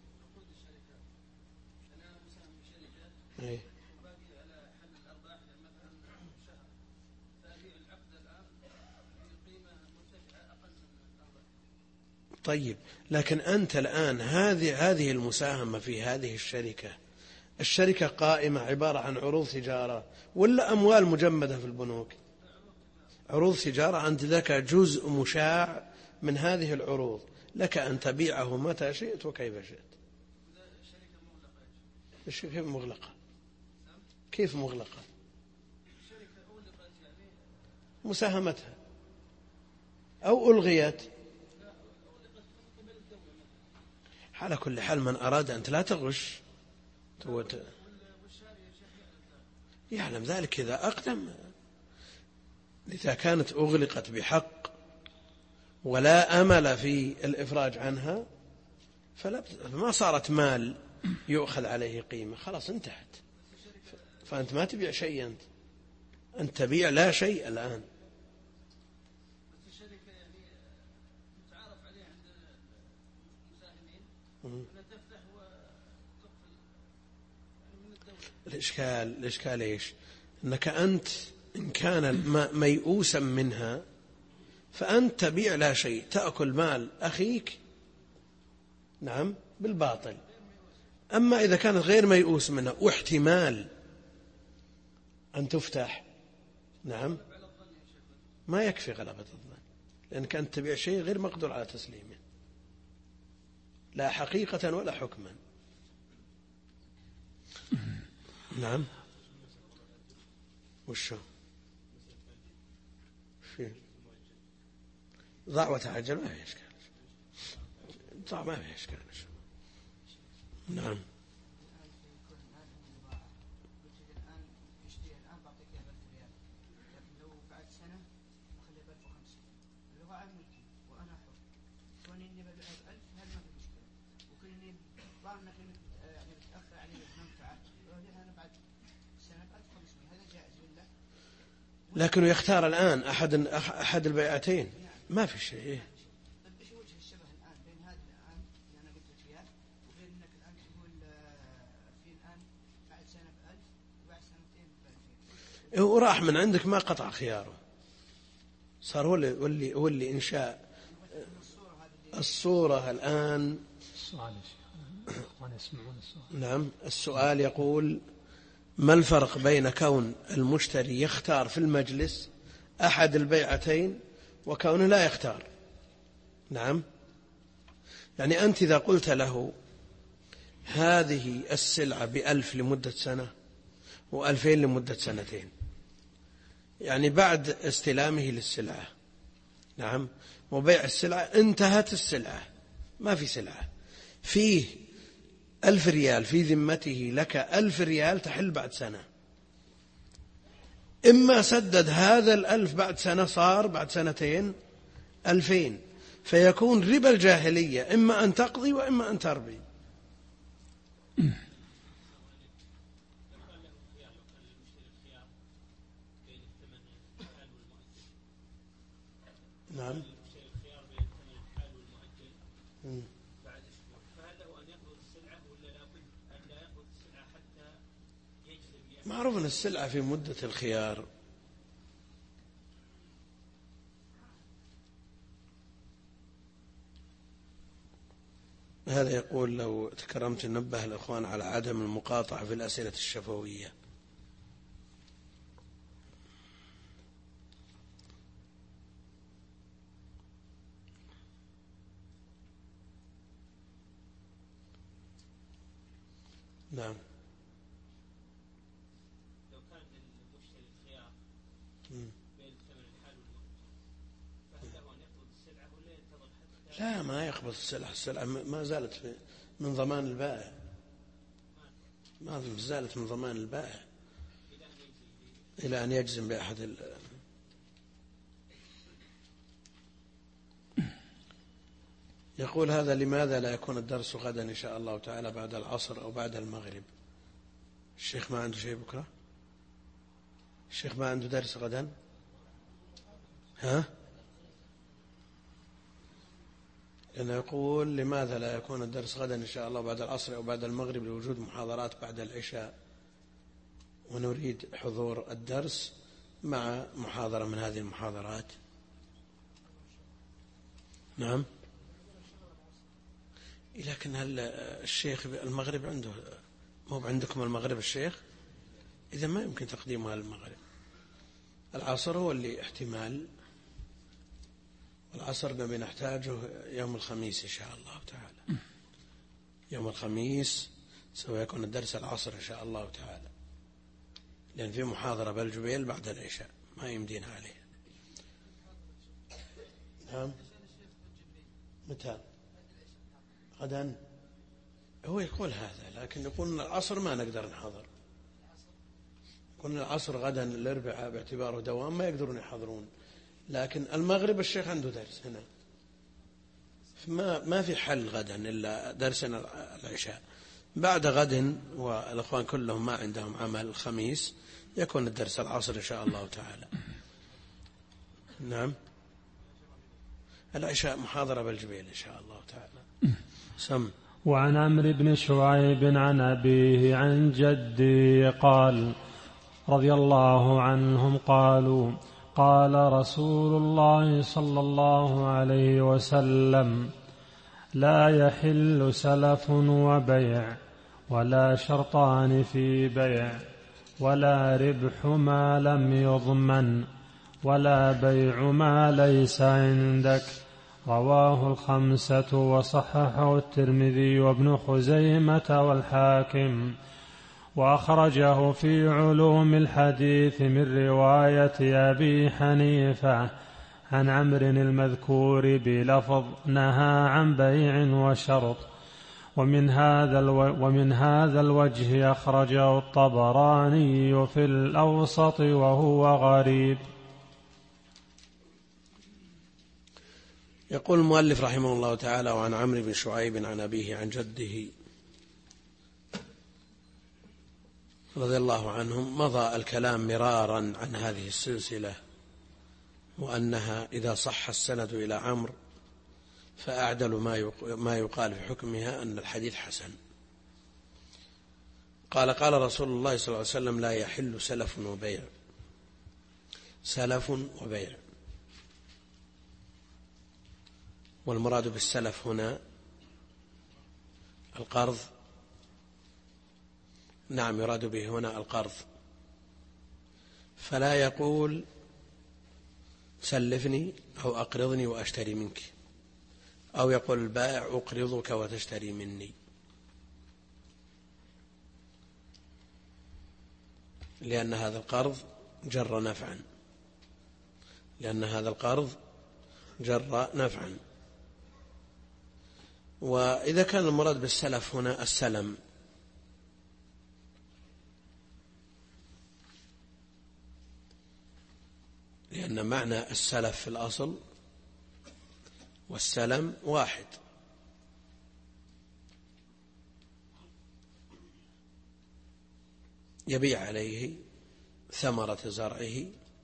Speaker 1: طيب، لكن أنت الآن هذه المساهمة في هذه الشركة قائمة عبارة عن عروض تجارة ولا أموال مجمدة في البنوك؟ عروض تجارة، أنت لك جزء مشاع من هذه العروض، لك أن تبيعه متى شئت وكيف شئت. الشركة مغلقة. كيف مغلقة؟ مساهمتها أو ألغيت. على كل حال من أراد أن لا تغش يعلم ذلك إذا أقدم. إذا كانت أغلقت بحق ولا أمل في الإفراج عنها فما صارت مال يؤخذ عليه قيمة، خلاص انتهت. فأنت ما تبيع شيء، أنت تبيع لا شيء الآن. الإشكال إيش؟ أنك أنت إن كان ميؤوسا منها فأنت تبيع لا شيء، تأكل مال أخيك نعم بالباطل. أما إذا كانت غير ميؤوس منها واحتمال أن تفتح نعم ما يكفي غلبة الظن، لأنك أنت تبيع شيء غير مقدور على تسليمه لا حقيقة ولا حكما. نعم وشو في ضاع وتعجل ما في إشكال، ضاع ما في إشكال. نعم لكنه يختار الآن أحد البيعتين ما في شيء. وراح من عندك ما قطع خياره، صار هو اللي إنشاء الصورة الآن. نعم السؤال يقول: ما الفرق بين كون المشتري يختار في المجلس أحد البيعتين وكونه لا يختار؟ نعم يعني أنت إذا قلت له هذه السلعة ب1000 لمدة سنة و2000 لمدة سنتين، يعني بعد استلامه للسلعة نعم وبيع السلعة انتهت السلعة ما في سلعة، فيه 1000 ريال في ذمته، لك 1000 ريال تحل بعد سنة. إما سدد هذا 1000 بعد سنة صار بعد سنتين 2000، فيكون ربا الجاهلية إما أن تقضي وإما أن تربي. نعم معروف أن السلعة في مدة الخيار هذا. يقول: لو تكرمت ننبه الإخوان على عدم المقاطعة في الأسئلة الشفوية. نعم
Speaker 3: لو كان المشتري الخيار بين ثمن الحال والمؤجل فهل له أن يقبض السلعة ولا ينتظر حتى؟
Speaker 1: لا ما يقبض السلعة ما زالت من ضمان البائع، ما زالت من ضمان البائع إلى أن يجزم بأحد يقول: هذا لماذا لا يكون الدرس غدا إن شاء الله تعالى بعد العصر أو بعد المغرب؟ الشيخ ما عنده شيء بكرة؟ الشيخ ما عنده درس غدا؟ ها؟ لأنه يقول: لماذا لا يكون الدرس غدا إن شاء الله بعد العصر أو بعد المغرب لوجود محاضرات بعد العشاء، ونريد حضور الدرس مع محاضرة من هذه المحاضرات. نعم لكن هل الشيخ المغرب عنده؟ مو عندكم المغرب الشيخ؟ إذا ما يمكن تقديمها للمغرب. العصر هو اللي احتمال، والعصر نبي نحتاجه يوم الخميس إن شاء الله تعالى. يوم الخميس سيكون الدرس العصر إن شاء الله تعالى، لأن في محاضرة بالجبيل بعد العشاء ما يمدينا عليه. نعم متى؟ غدا هو يقول هذا، لكن يقول العصر ما نقدر نحضر. يقول العصر غدا الأربعاء باعتباره دوام ما يقدرون يحضرون، لكن المغرب الشيخ عنده درس هنا، ما في حل غدا إلا درسنا العشاء. بعد غد والأخوان كلهم ما عندهم عمل الخميس يكون الدرس العصر إن شاء الله تعالى. نعم العشاء محاضرة بالجبيل إن شاء الله تعالى. سم.
Speaker 2: وعن عمرو بن شعيب عن أبيه عن جده قال رضي الله عنهم قالوا قال رسول الله صلى الله عليه وسلم لا يحل سلف وبيع ولا شرطان في بيع ولا ربح ما لم يضمن ولا بيع ما ليس عندك. رواه الخمسة وصححه الترمذي وابن خزيمة والحاكم، وأخرجه في علوم الحديث من رواية أبي حنيفة عن عمرو المذكور بلفظ نهى عن بيع وشرط. ومن هذا الوجه أخرجه الطبراني في الأوسط وهو غريب.
Speaker 1: يقول المؤلف رحمه الله تعالى: وعن عمرو بن شعيب عن أبيه عن جده رضي الله عنهم. مضى الكلام مرارا عن هذه السلسلة، وأنها إذا صح السند إلى عمرو فأعدل ما يقال في حكمها أن الحديث حسن. قال رسول الله صلى الله عليه وسلم: لا يحل سلف وبيع. سلف وبيع، والمراد بالسلف هنا القرض. نعم يراد به هنا القرض، فلا يقول سلفني أو أقرضني وأشتري منك، أو يقول البائع أقرضك وتشتري مني، لأن هذا القرض جر نفعا، وإذا كان المراد بالسلف هنا السلم، لأن معنى السلف في الأصل والسلم واحد. يبيع عليه ثمرة زرعه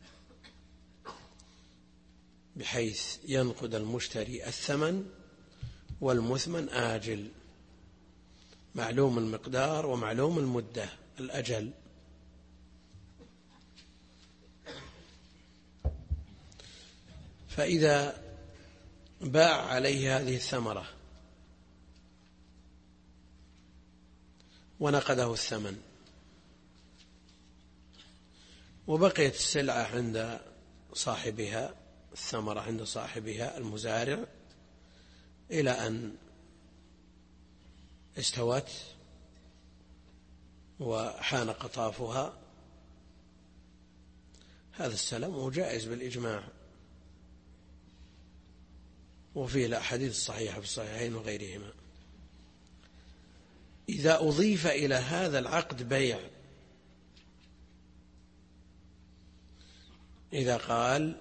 Speaker 1: بحيث ينقد المشتري الثمن، والمثمن آجل معلوم المقدار ومعلوم المدة الأجل. فإذا باع عليه هذه الثمرة ونقده الثمن، وبقيت السلعة عند صاحبها، الثمرة عند صاحبها المزارع، إلى أن استوت وحان قطافها، هذا السلم جائز بالإجماع، وفيه الأحاديث الصحيحة في الصحيحين وغيرهما. إذا أضيف إلى هذا العقد بيع، إذا قال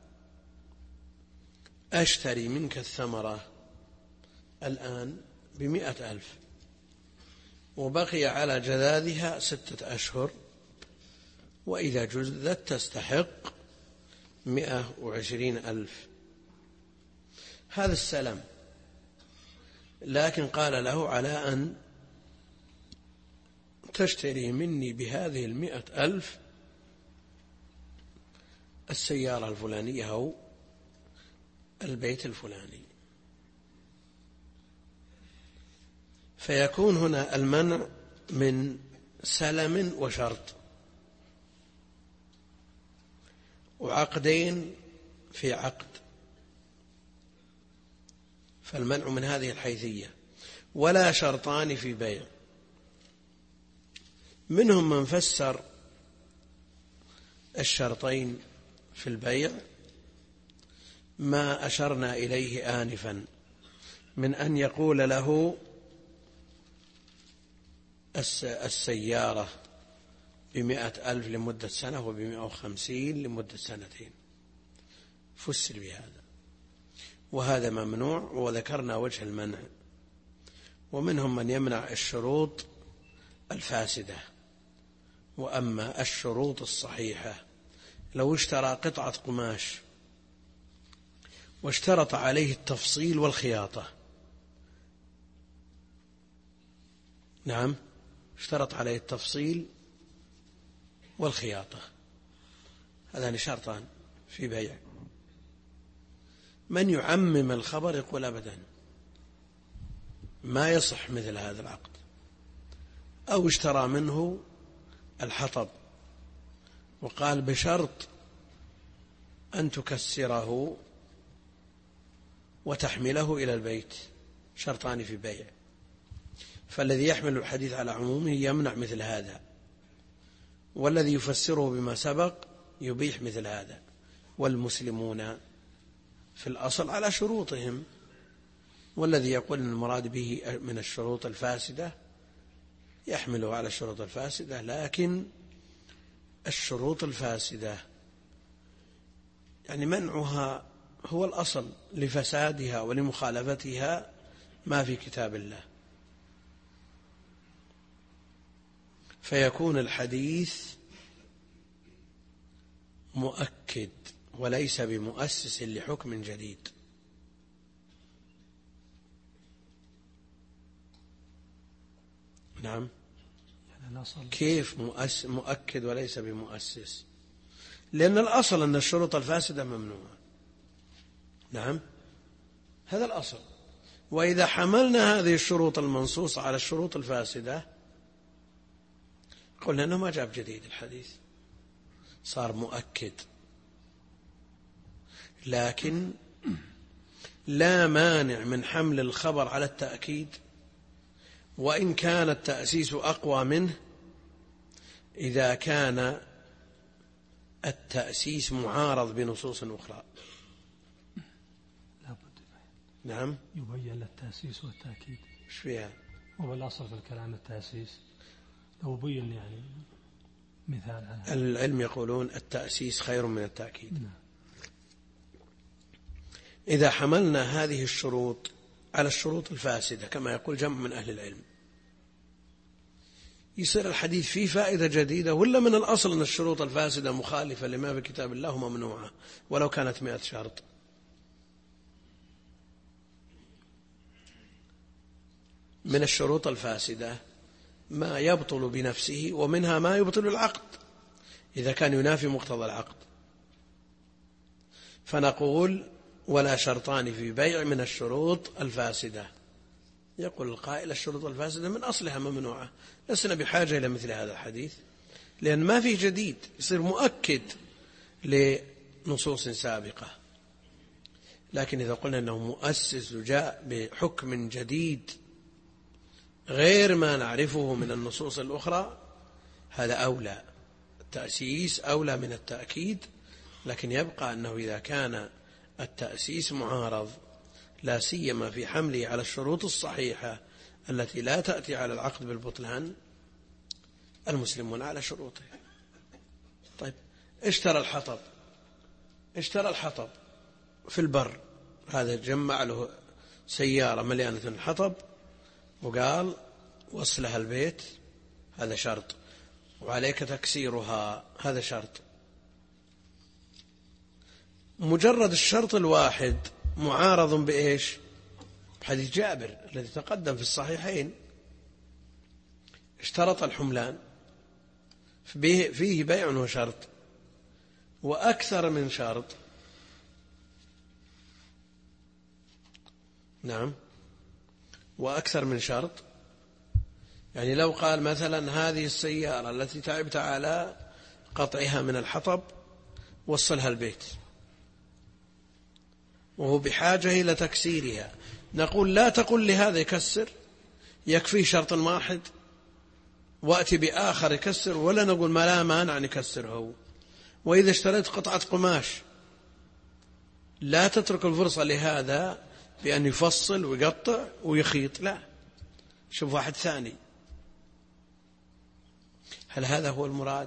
Speaker 1: أشتري منك الثمرة الآن ب100,000 وبقي على جذاذها 6 أشهر، وإذا جذت تستحق 120,000، هذا السلم. لكن قال له على أن تشتري مني بهذه 100,000 السيارة الفلانية أو البيت الفلاني، فيكون هنا المنع من سلم وشرط، وعقدين في عقد، فالمنع من هذه الحيثية. ولا شرطان في بيع. منهم من فسر الشرطين في البيع ما أشرنا إليه آنفا، من أن يقول له السيارة ب100,000 لمدة سنة وب150 لمدة سنتين، فسر بهذا، وهذا ممنوع، وذكرنا وجه المنع، ومنهم من يمنع الشروط الفاسدة. وأما الشروط الصحيحة، لو اشترى قطعة قماش واشترط عليه التفصيل والخياطة، نعم، اشترط عليه التفصيل والخياطة، هذان شرطان في بيع. من يعمم الخبر يقول أبدا ما يصح مثل هذا العقد. أو اشترى منه الحطب وقال بشرط أن تكسره وتحمله إلى البيت، شرطان في بيع. فالذي يحمل الحديث على عمومه يمنع مثل هذا، والذي يفسره بما سبق يبيح مثل هذا. والمسلمون في الأصل على شروطهم، والذي يقول أن المراد به من الشروط الفاسدة يحمله على الشروط الفاسدة، لكن الشروط الفاسدة يعني منعها هو الأصل لفسادها ولمخالفتها ما في كتاب الله، فيكون الحديث مؤكد وليس بمؤسس لحكم جديد. نعم، كيف مؤكد وليس بمؤسس؟ لأن الأصل أن الشروط الفاسدة ممنوعة. نعم، هذا الأصل. وإذا حملنا هذه الشروط المنصوصة على الشروط الفاسدة قلنا أنه ما جاب جديد، الحديث صار مؤكد. لكن لا مانع من حمل الخبر على التأكيد، وإن كان التأسيس أقوى منه إذا كان التأسيس معارض بنصوص أخرى. نعم،
Speaker 2: يبين التأسيس والتأكيد.
Speaker 1: ايش فيها؟
Speaker 2: هو الأصل في الكلام التأسيس، لو بين يعني مثال على
Speaker 1: العلم يقولون التأسيس خير من التأكيد. إذا حملنا هذه الشروط على الشروط الفاسدة كما يقول جمع من أهل العلم، يصير الحديث فيه فائدة جديدة، ولا من الأصل أن الشروط الفاسدة مخالفة لما في كتاب الله وممنوعة ولو كانت 100 شرط. من الشروط الفاسدة ما يبطل بنفسه، ومنها ما يبطل العقد إذا كان ينافي مقتضى العقد. فنقول ولا شرطان في بيع من الشروط الفاسدة. يقول القائل الشروط الفاسدة من أصلها ممنوعة، لسنا بحاجة إلى مثل هذا الحديث لأن ما فيه جديد، يصير مؤكد لنصوص سابقة. لكن إذا قلنا أنه مؤسس جاء بحكم جديد غير ما نعرفه من النصوص الأخرى، هذا أولى، التأسيس أولى من التأكيد. لكن يبقى أنه إذا كان التأسيس معارض لا سيما في حمله على الشروط الصحيحة التي لا تأتي على العقد بالبطلان، المسلمون على شروطه. طيب، اشترى الحطب في البر، هذا جمع له سيارة مليانة الحطب وقال وصلها البيت، هذا شرط، وعليك تكسيرها، هذا شرط. مجرد الشرط الواحد معارض بإيش؟ بحديث جابر الذي تقدم في الصحيحين، اشترط الحملان، فيه بيع وشرط وأكثر من شرط. نعم، وأكثر من شرط. يعني لو قال مثلا هذه السيارة التي تعبت على قطعها من الحطب وصلها البيت وهو بحاجة إلى تكسيرها، نقول لا تقل لهذا يكسر، يكفي شرط واحد وأتي بآخر يكسر، ولا نقول ما لا مانع نكسره. وإذا اشتريت قطعة قماش لا تترك الفرصة لهذا بأن يفصل ويقطع ويخيط، لا، شوف واحد ثاني. هل هذا هو المراد؟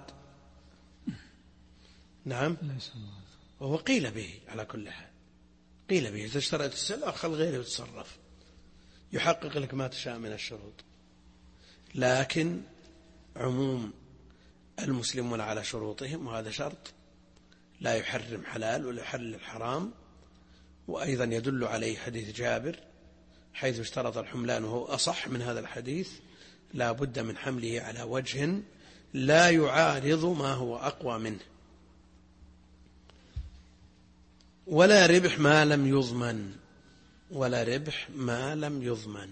Speaker 1: نعم، وهو قيل به على كل حال، قيل به إذا اشتريت السلعة خل غيره يتصرف، يحقق لك ما تشاء من الشروط. لكن عموم المسلمون على شروطهم، وهذا شرط لا يحرم حلال ولا يحلل حرام. وأيضا يدل عليه حديث جابر حيث اشترط الحملان، وهو أصح من هذا الحديث، لا بد من حمله على وجه لا يعارض ما هو أقوى منه. ولا ربح ما لم يضمن، ولا ربح ما لم يضمن،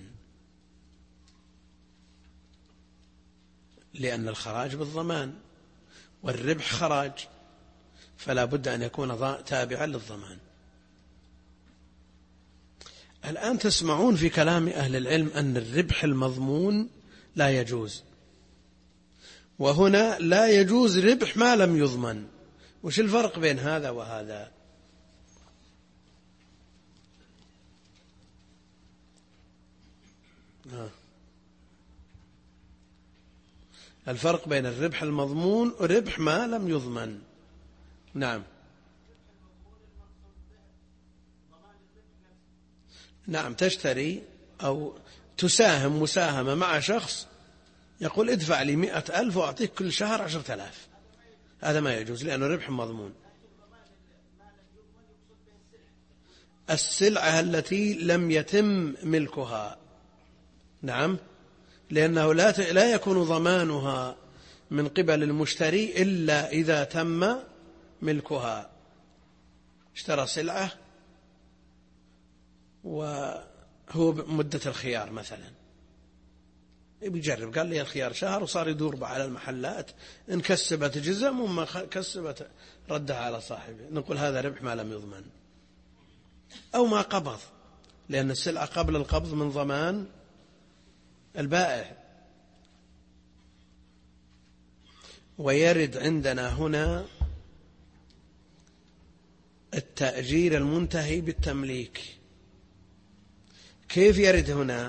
Speaker 1: لأن الخراج بالضمان والربح خراج، فلا بد أن يكون تابعا للضمان. الآن تسمعون في كلام أهل العلم أن الربح المضمون لا يجوز، وهنا لا يجوز ربح ما لم يضمن. وش الفرق بين هذا وهذا؟ الفرق بين الربح المضمون وربح ما لم يضمن. نعم، نعم، تشتري أو تساهم مساهمة مع شخص يقول ادفع لي 100,000 وأعطيك كل شهر 10,000، هذا ما يجوز لأنه ربح مضمون. السلعة التي لم يتم ملكها، نعم، لأنه لا يكون ضمانها من قبل المشتري إلا إذا تم ملكها. اشترى سلعة وهو مدة الخيار مثلا، بيجرب، قال لي الخيار شهر، وصار يدور على المحلات، إن كسبت جزم وما كسبت ردها على صاحبه، نقول هذا ربح ما لم يضمن. أو ما قبض، لأن السلعة قبل القبض من ضمان البائع. ويرد عندنا هنا التأجير المنتهي بالتمليك. كيف يرد هنا؟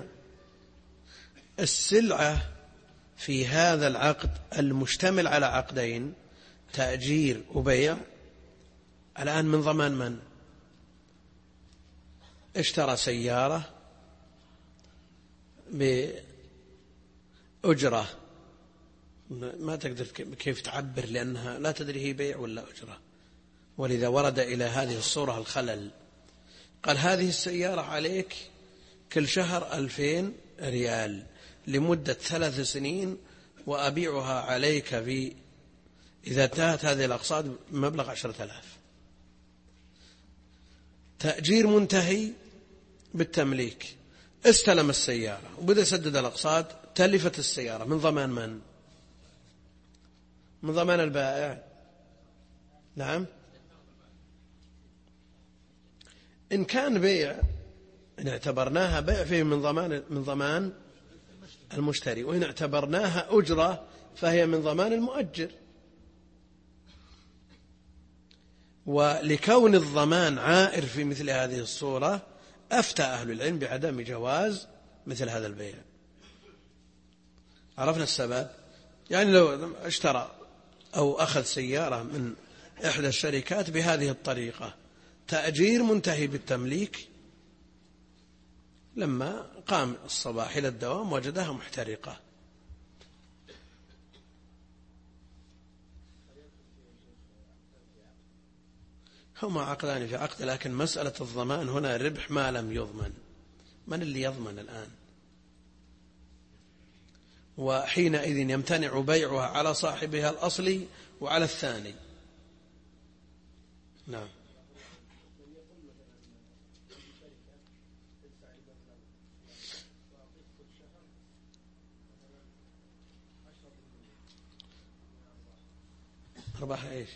Speaker 1: السلعة في هذا العقد المشتمل على عقدين، تأجير وبيع، الآن من ضمان من؟ اشترى سيارة بأجرة، ما تقدر كيف تعبر لأنها لا تدري هي بيع ولا أجرة، ولذا ورد إلى هذه الصورة الخلل. قال هذه السيارة عليك كل شهر 2000 ريال لمدة 3 سنين، وأبيعها عليك إذا انتهت هذه الأقساط بمبلغ 10,000. تأجير منتهي بالتمليك. استلم السيارة وبدأ يسدد الأقساط، تلفت السيارة، من ضمان من؟ من ضمان البائع. نعم، إن كان بيع إن اعتبرناها بيع فيه من ضمان المشتري، وإن اعتبرناها أجرة فهي من ضمان المؤجر. ولكون الضمان عائر في مثل هذه الصورة أفتى أهل العلم بعدم جواز مثل هذا البيع. عرفنا السبب؟ يعني لو اشترى أو أخذ سيارة من إحدى الشركات بهذه الطريقة، تأجير منتهي بالتمليك، لما قام الصباح إلى الدوام وجدها محترقة. هما عقدان في عقد، لكن مسألة الضمان هنا ربح ما لم يضمن. من اللي يضمن الآن؟ وحينئذ يمتنع بيعها على صاحبها الأصلي وعلى الثاني. نعم، 4 إيش؟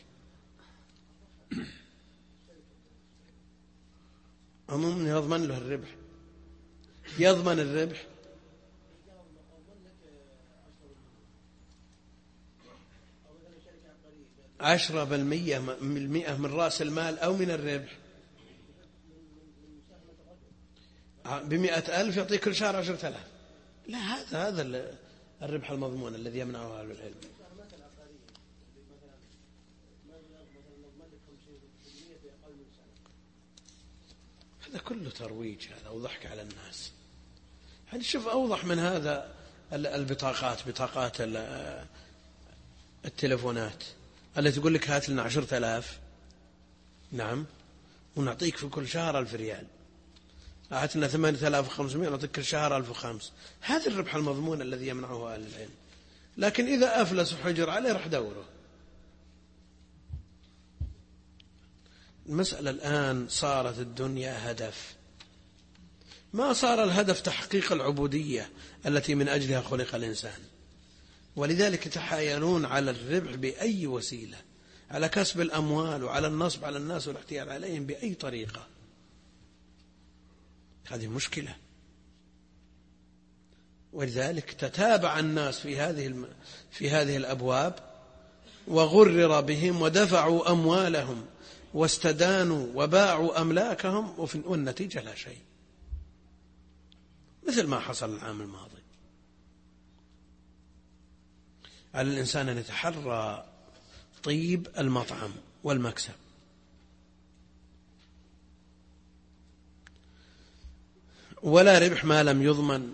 Speaker 1: عموما يضمن له الربح، يضمن الربح. عشرة بالمئة من رأس المال أو من الربح. 100,000 يعطي كل شهر 10,000. لا، هذا الربح المضمون الذي يمنعه أهل العلم. هذا كله ترويج، هذا وضحك على الناس. هل شوف أوضح من هذا بطاقات التلفونات التي تقول لك هات لنا 10,000، نعم، ونعطيك في كل شهر 1000 ريال، أعطنا 8,500 نعطيك كل شهر 1005. هذا الربح المضمون الذي يمنعه أهل العلم. لكن إذا أفلس وحجر عليه راح دوره. المسألة الآن صارت الدنيا هدف، ما صار الهدف تحقيق العبودية التي من أجلها خلق الإنسان، ولذلك يتحايلون على الربح بأي وسيلة، على كسب الأموال وعلى النصب على الناس والاحتيال عليهم بأي طريقة. هذه مشكلة. ولذلك تتابع الناس في هذه الأبواب وغرر بهم ودفعوا أموالهم واستدانوا وباعوا أملاكهم، والنتيجة لا شيء، مثل ما حصل العام الماضي. على الإنسان أن يتحرى طيب المطعم والمكسب. ولا ربح ما لم يضمن.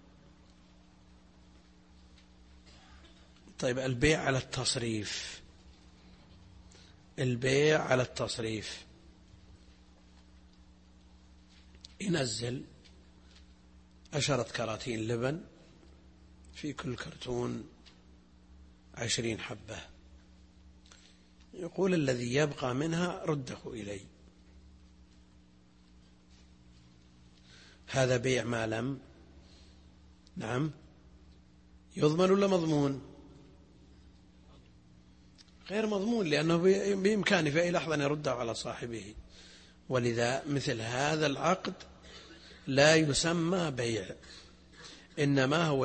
Speaker 1: طيب البيع على التصريف، البيع على التصريف ينزل 10 كراتين لبن، في كل كرتون 20 حبة، يقول الذي يبقى منها رده إلي. هذا بيع ما لم، نعم، يضمن ولا مضمون؟ غير مضمون، لأنه بإمكانه في أي لحظة أن يرده على صاحبه. ولذا مثل هذا العقد لا يسمى بيع، إنما هو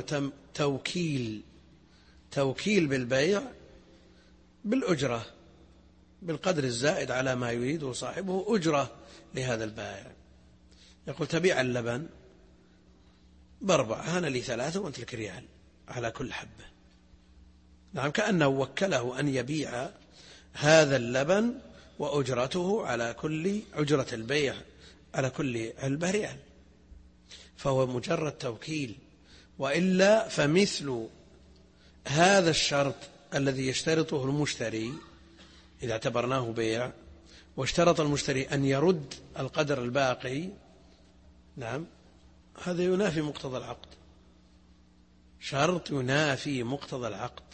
Speaker 1: توكيل بالبيع بالأجرة، بالقدر الزائد على ما يريده صاحبه، أجرة لهذا البائع. يقول تبيع اللبن ب4، أنا لي 3 وأنت لك ريال على كل حبة. نعم، كأنه وكله أن يبيع هذا اللبن وأجرته على كل أجرة البيع على كل علبة ريال، فهو مجرد توكيل. وإلا فمثل هذا الشرط الذي يشترطه المشتري إذا اعتبرناه بيع، واشترط المشتري أن يرد القدر الباقي، نعم، هذا ينافي مقتضى العقد، شرط ينافي مقتضى العقد،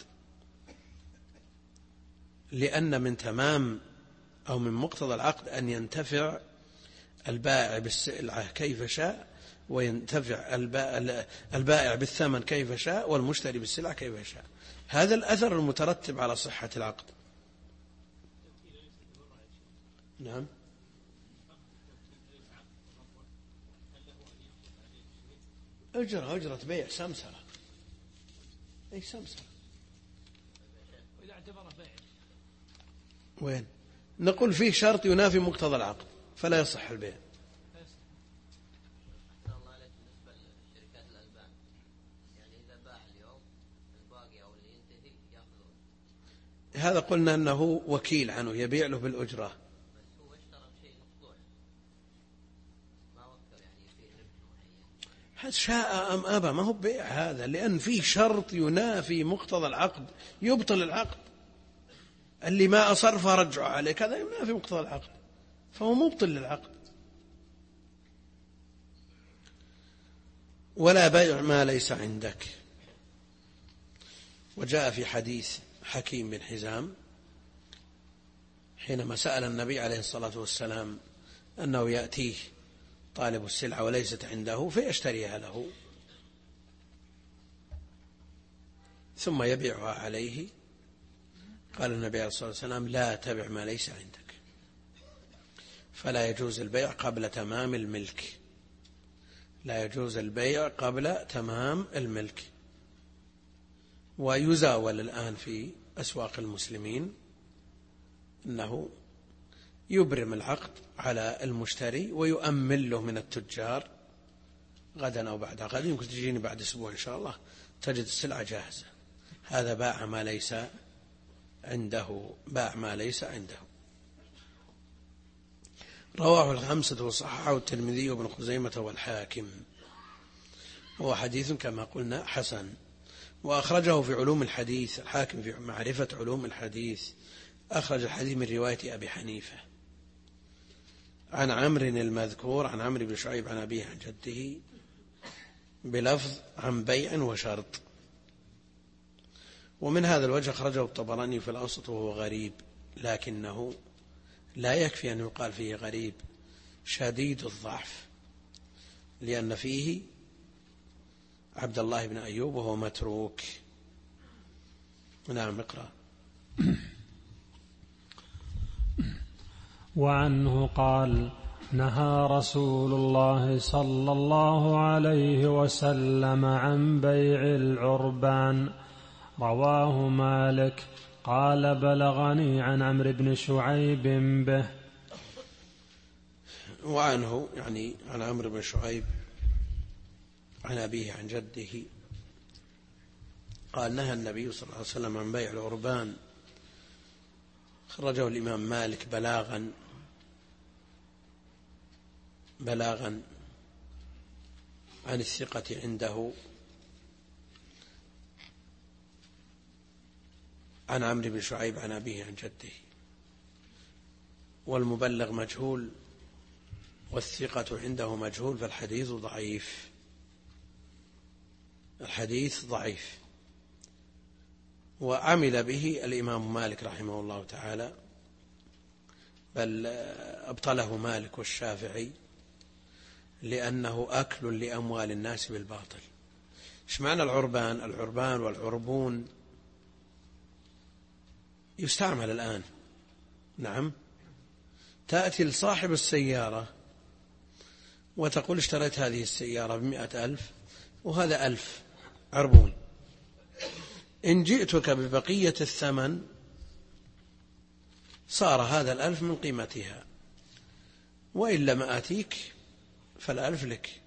Speaker 1: لأن من تمام أو من مقتضى العقد أن ينتفع البائع بالسلعة كيف شاء، وينتفع البائع بالثمن كيف شاء، والمشتري بالسلعة كيف شاء. هذا الأثر المترتب على صحة العقد. نعم، أجرة بيع، سمسرة، أي سمسرة.
Speaker 3: وإذا اعتبره بيع
Speaker 1: وين؟ نقول فيه شرط ينافي مقتضى العقد فلا يصح البيع. هذا قلنا أنه وكيل عنه يبيع له بالأجرة. شاء أم أبى ما هو بيع هذا، لأن فيه شرط ينافي مقتضى العقد يبطل العقد. اللي ما أصر فرجع عليك هذا ينافي مقتضى العقد، فهو مبطل للعقد. ولا بيع ما ليس عندك. وجاء في حديث حكيم بن حزام حينما سأل النبي عليه الصلاة والسلام أنه يأتيه طالب السلعة وليست عنده فيشتريها له ثم يبيعها عليه، قال النبي عليه الصلاة والسلام لا تبع ما ليس عندك، فلا يجوز البيع قبل تمام الملك، لا يجوز البيع قبل تمام الملك. ويزاول الآن في أسواق المسلمين أنه يبرم العقد على المشتري ويؤمن له من التجار غدا أو بعد غد، يمكن تجيني بعد أسبوع إن شاء الله تجد السلعة جاهزة. هذا باع ما ليس عنده، باع ما ليس عنده. رواه الخمسة وصححه الترمذي وابن خزيمة والحاكم. هو حديث كما قلنا حسن. وأخرجه في علوم الحديث الحاكم في معرفة علوم الحديث، أخرج الحديث من رواية أبي حنيفة عن عمرو المذكور عن عمرو بن شعيب عن أبيه عن جده بلفظ عن بيع وشرط. ومن هذا الوجه أخرجه الطبراني في الأوسط وهو غريب، لكنه لا يكفي أن يقال فيه غريب شديد الضعف، لأن فيه عبد الله بن أيوب وهو متروك. نعم اقرأ.
Speaker 2: وعنه قال: نهى رسول الله صلى الله عليه وسلم عن بيع العربان. رواه مالك. قال: بلغني عن عمرو بن شعيب به.
Speaker 1: وعنه يعني عن عمرو بن شعيب عن أبيه عن جده قال: نهى النبي صلى الله عليه وسلم عن بيع العربان. خرجه الإمام مالك بلاغا عن الثقة عنده عن عمرو بن شعيب عن أبيه عن جده، والمبلغ مجهول والثقة عنده مجهول، فالحديث ضعيف. الحديث ضعيف. وعمل به الإمام مالك رحمه الله تعالى، بل أبطله مالك والشافعي، لأنه أكل لأموال الناس بالباطل. إيش معنى العربان؟ العربان والعربون يستعمل الآن. نعم، تأتي لصاحب السيارة وتقول: اشتريت هذه السيارة ب100,000 وهذا 1000 عربون، إن جئتك ببقية الثمن صار هذا 1000 من قيمتها، وإلا ما آتيك فال1000 لك.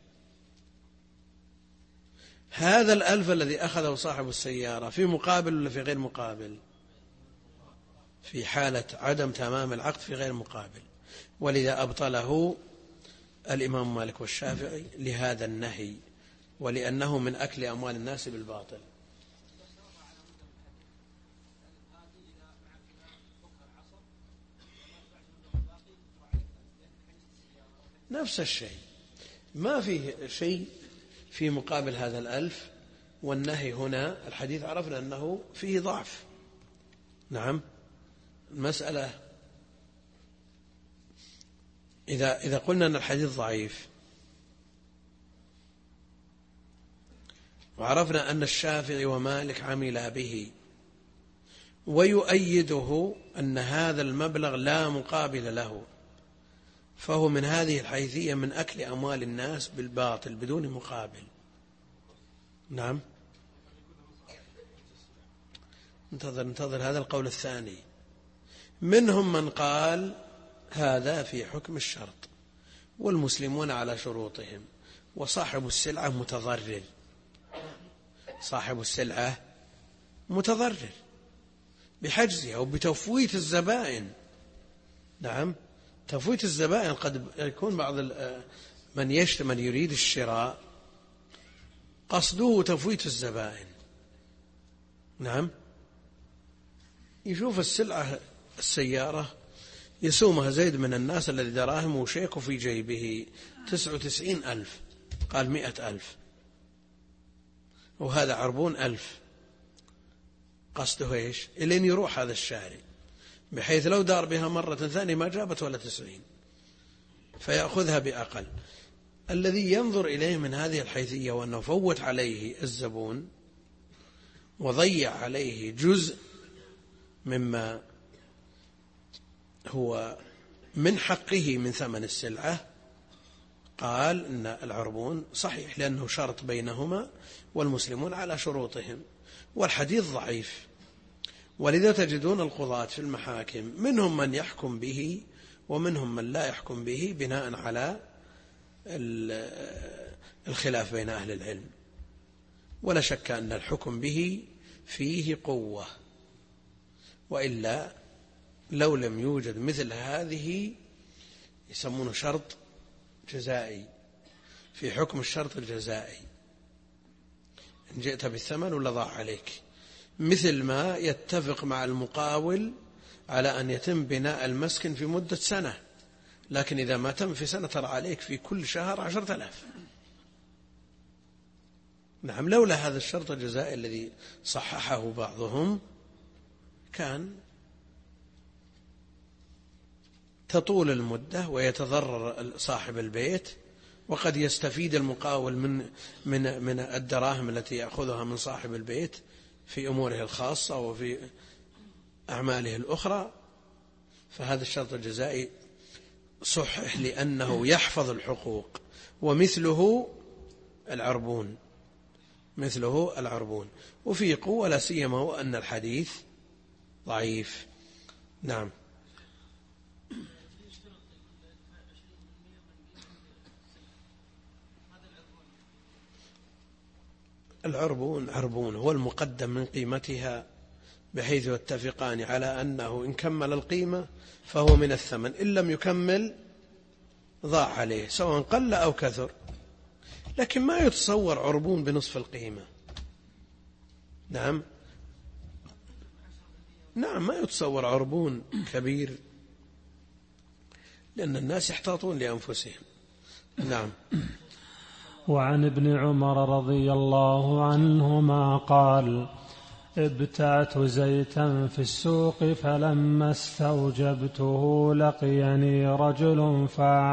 Speaker 1: هذا 1000 الذي أخذه صاحب السيارة في مقابل ولا في غير مقابل؟ في حالة عدم تمام العقد في غير مقابل، ولذا أبطله الإمام مالك والشافعي لهذا النهي، ولأنه من أكل أموال الناس بالباطل. نفس الشيء، ما فيه شيء في مقابل هذا 1000، والنهي هنا الحديث عرفنا أنه فيه ضعف. نعم، المسألة إذا قلنا أن الحديث ضعيف وعرفنا أن الشافعي ومالك عملا به ويؤيده أن هذا المبلغ لا مقابل له، فهو من هذه الحيثية من أكل أموال الناس بالباطل بدون مقابل. نعم، انتظر هذا القول الثاني. منهم من قال هذا في حكم الشرط والمسلمون على شروطهم، وصاحب السلعة متضرر، صاحب السلعة متضرر بحجزها وبتفويت الزبائن. نعم، تفويت الزبائن قد يكون بعض من يريد الشراء قصده تفويت الزبائن. نعم، يشوف السيارة يسومها زيد من الناس الذي دراهم وشيك في جيبه 99,000، قال 100,000، وهذا عربون 1000، قصده إيش؟ إلين يروح هذا الشاري، بحيث لو دار بها مرة ثانية ما جابت ولا 90، فيأخذها بأقل. الذي ينظر إليه من هذه الحيثية وأنه فوت عليه الزبون وضيع عليه جزء مما هو من حقه من ثمن السلعة، قال إن العربون صحيح لأنه شرط بينهما والمسلمون على شروطهم، والحديث ضعيف. ولذا تجدون القضاة في المحاكم منهم من يحكم به ومنهم من لا يحكم به بناء على الخلاف بين أهل العلم، ولا شك أن الحكم به فيه قوة، وإلا لو لم يوجد مثل هذه يسمونه شرط جزائي، في حكم الشرط الجزائي. إن جئت بالثمن ولا ضاع عليك، مثل ما يتفق مع المقاول على أن يتم بناء المسكن في مدة سنة، لكن إذا ما تم في سنة ترى عليك في كل شهر 10,000. نعم، لولا هذا الشرط الجزائي الذي صححه بعضهم كان تطول المدة ويتضرر صاحب البيت، وقد يستفيد المقاول من الدراهم التي يأخذها من صاحب البيت في أموره الخاصة وفي أعماله الأخرى. فهذا الشرط الجزائي صحح لأنه يحفظ الحقوق، ومثله العربون، مثله العربون، وفي قوة، لا سيما هو أن الحديث ضعيف. نعم. العربون هو المقدم من قيمتها، بحيث يتفقان على أنه إن كمل القيمة فهو من الثمن، إن لم يكمل ضاع عليه سواء قل أو كثر. لكن ما يتصور عربون بنصف القيمة. نعم، ما يتصور عربون كبير، لأن الناس يحتاطون لأنفسهم. نعم.
Speaker 2: وعن ابن عمر رضي الله عنهما قال: ابتعت زيتا في السوق فلما استوجبته لقيني رجل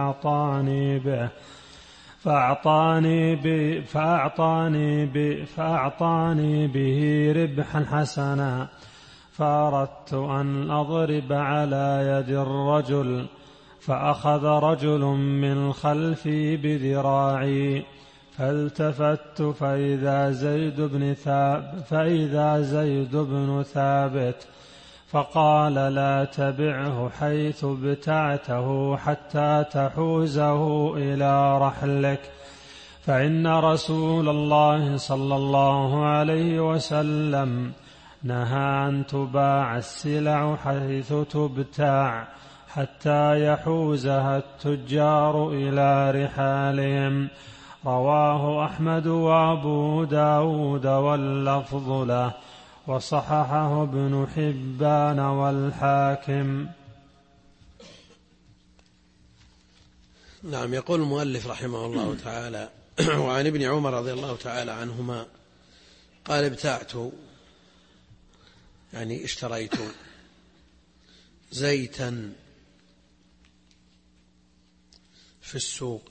Speaker 2: فأعطاني به ربحا حسنا، فأردت أن أضرب على يد الرجل، فأخذ رجل من خلفي بذراعي، فالتفت فإذا زيد بن ثابت، فقال: لا تبعه حيث ابتعته حتى تحوزه إلى رحلك، فإن رسول الله صلى الله عليه وسلم نهى أن تباع السلع حيث تبتاع حتى يحوزها التجار إلى رحالهم. رواه أحمد وأبو داود واللفظ له، وصححه ابن حبان والحاكم.
Speaker 1: نعم. يقول المؤلف رحمه الله تعالى: وعن ابن عمر رضي الله تعالى عنهما قال: ابتعت، يعني اشتريت، زيتا في السوق.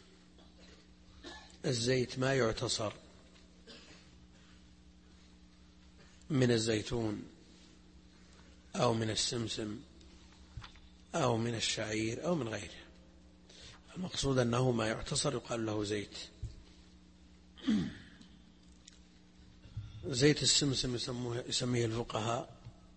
Speaker 1: الزيت ما يعتصر من الزيتون أو من السمسم أو من الشعير أو من غيره، المقصود أنه ما يعتصر يقال له زيت. زيت السمسم يسميه الفقهاء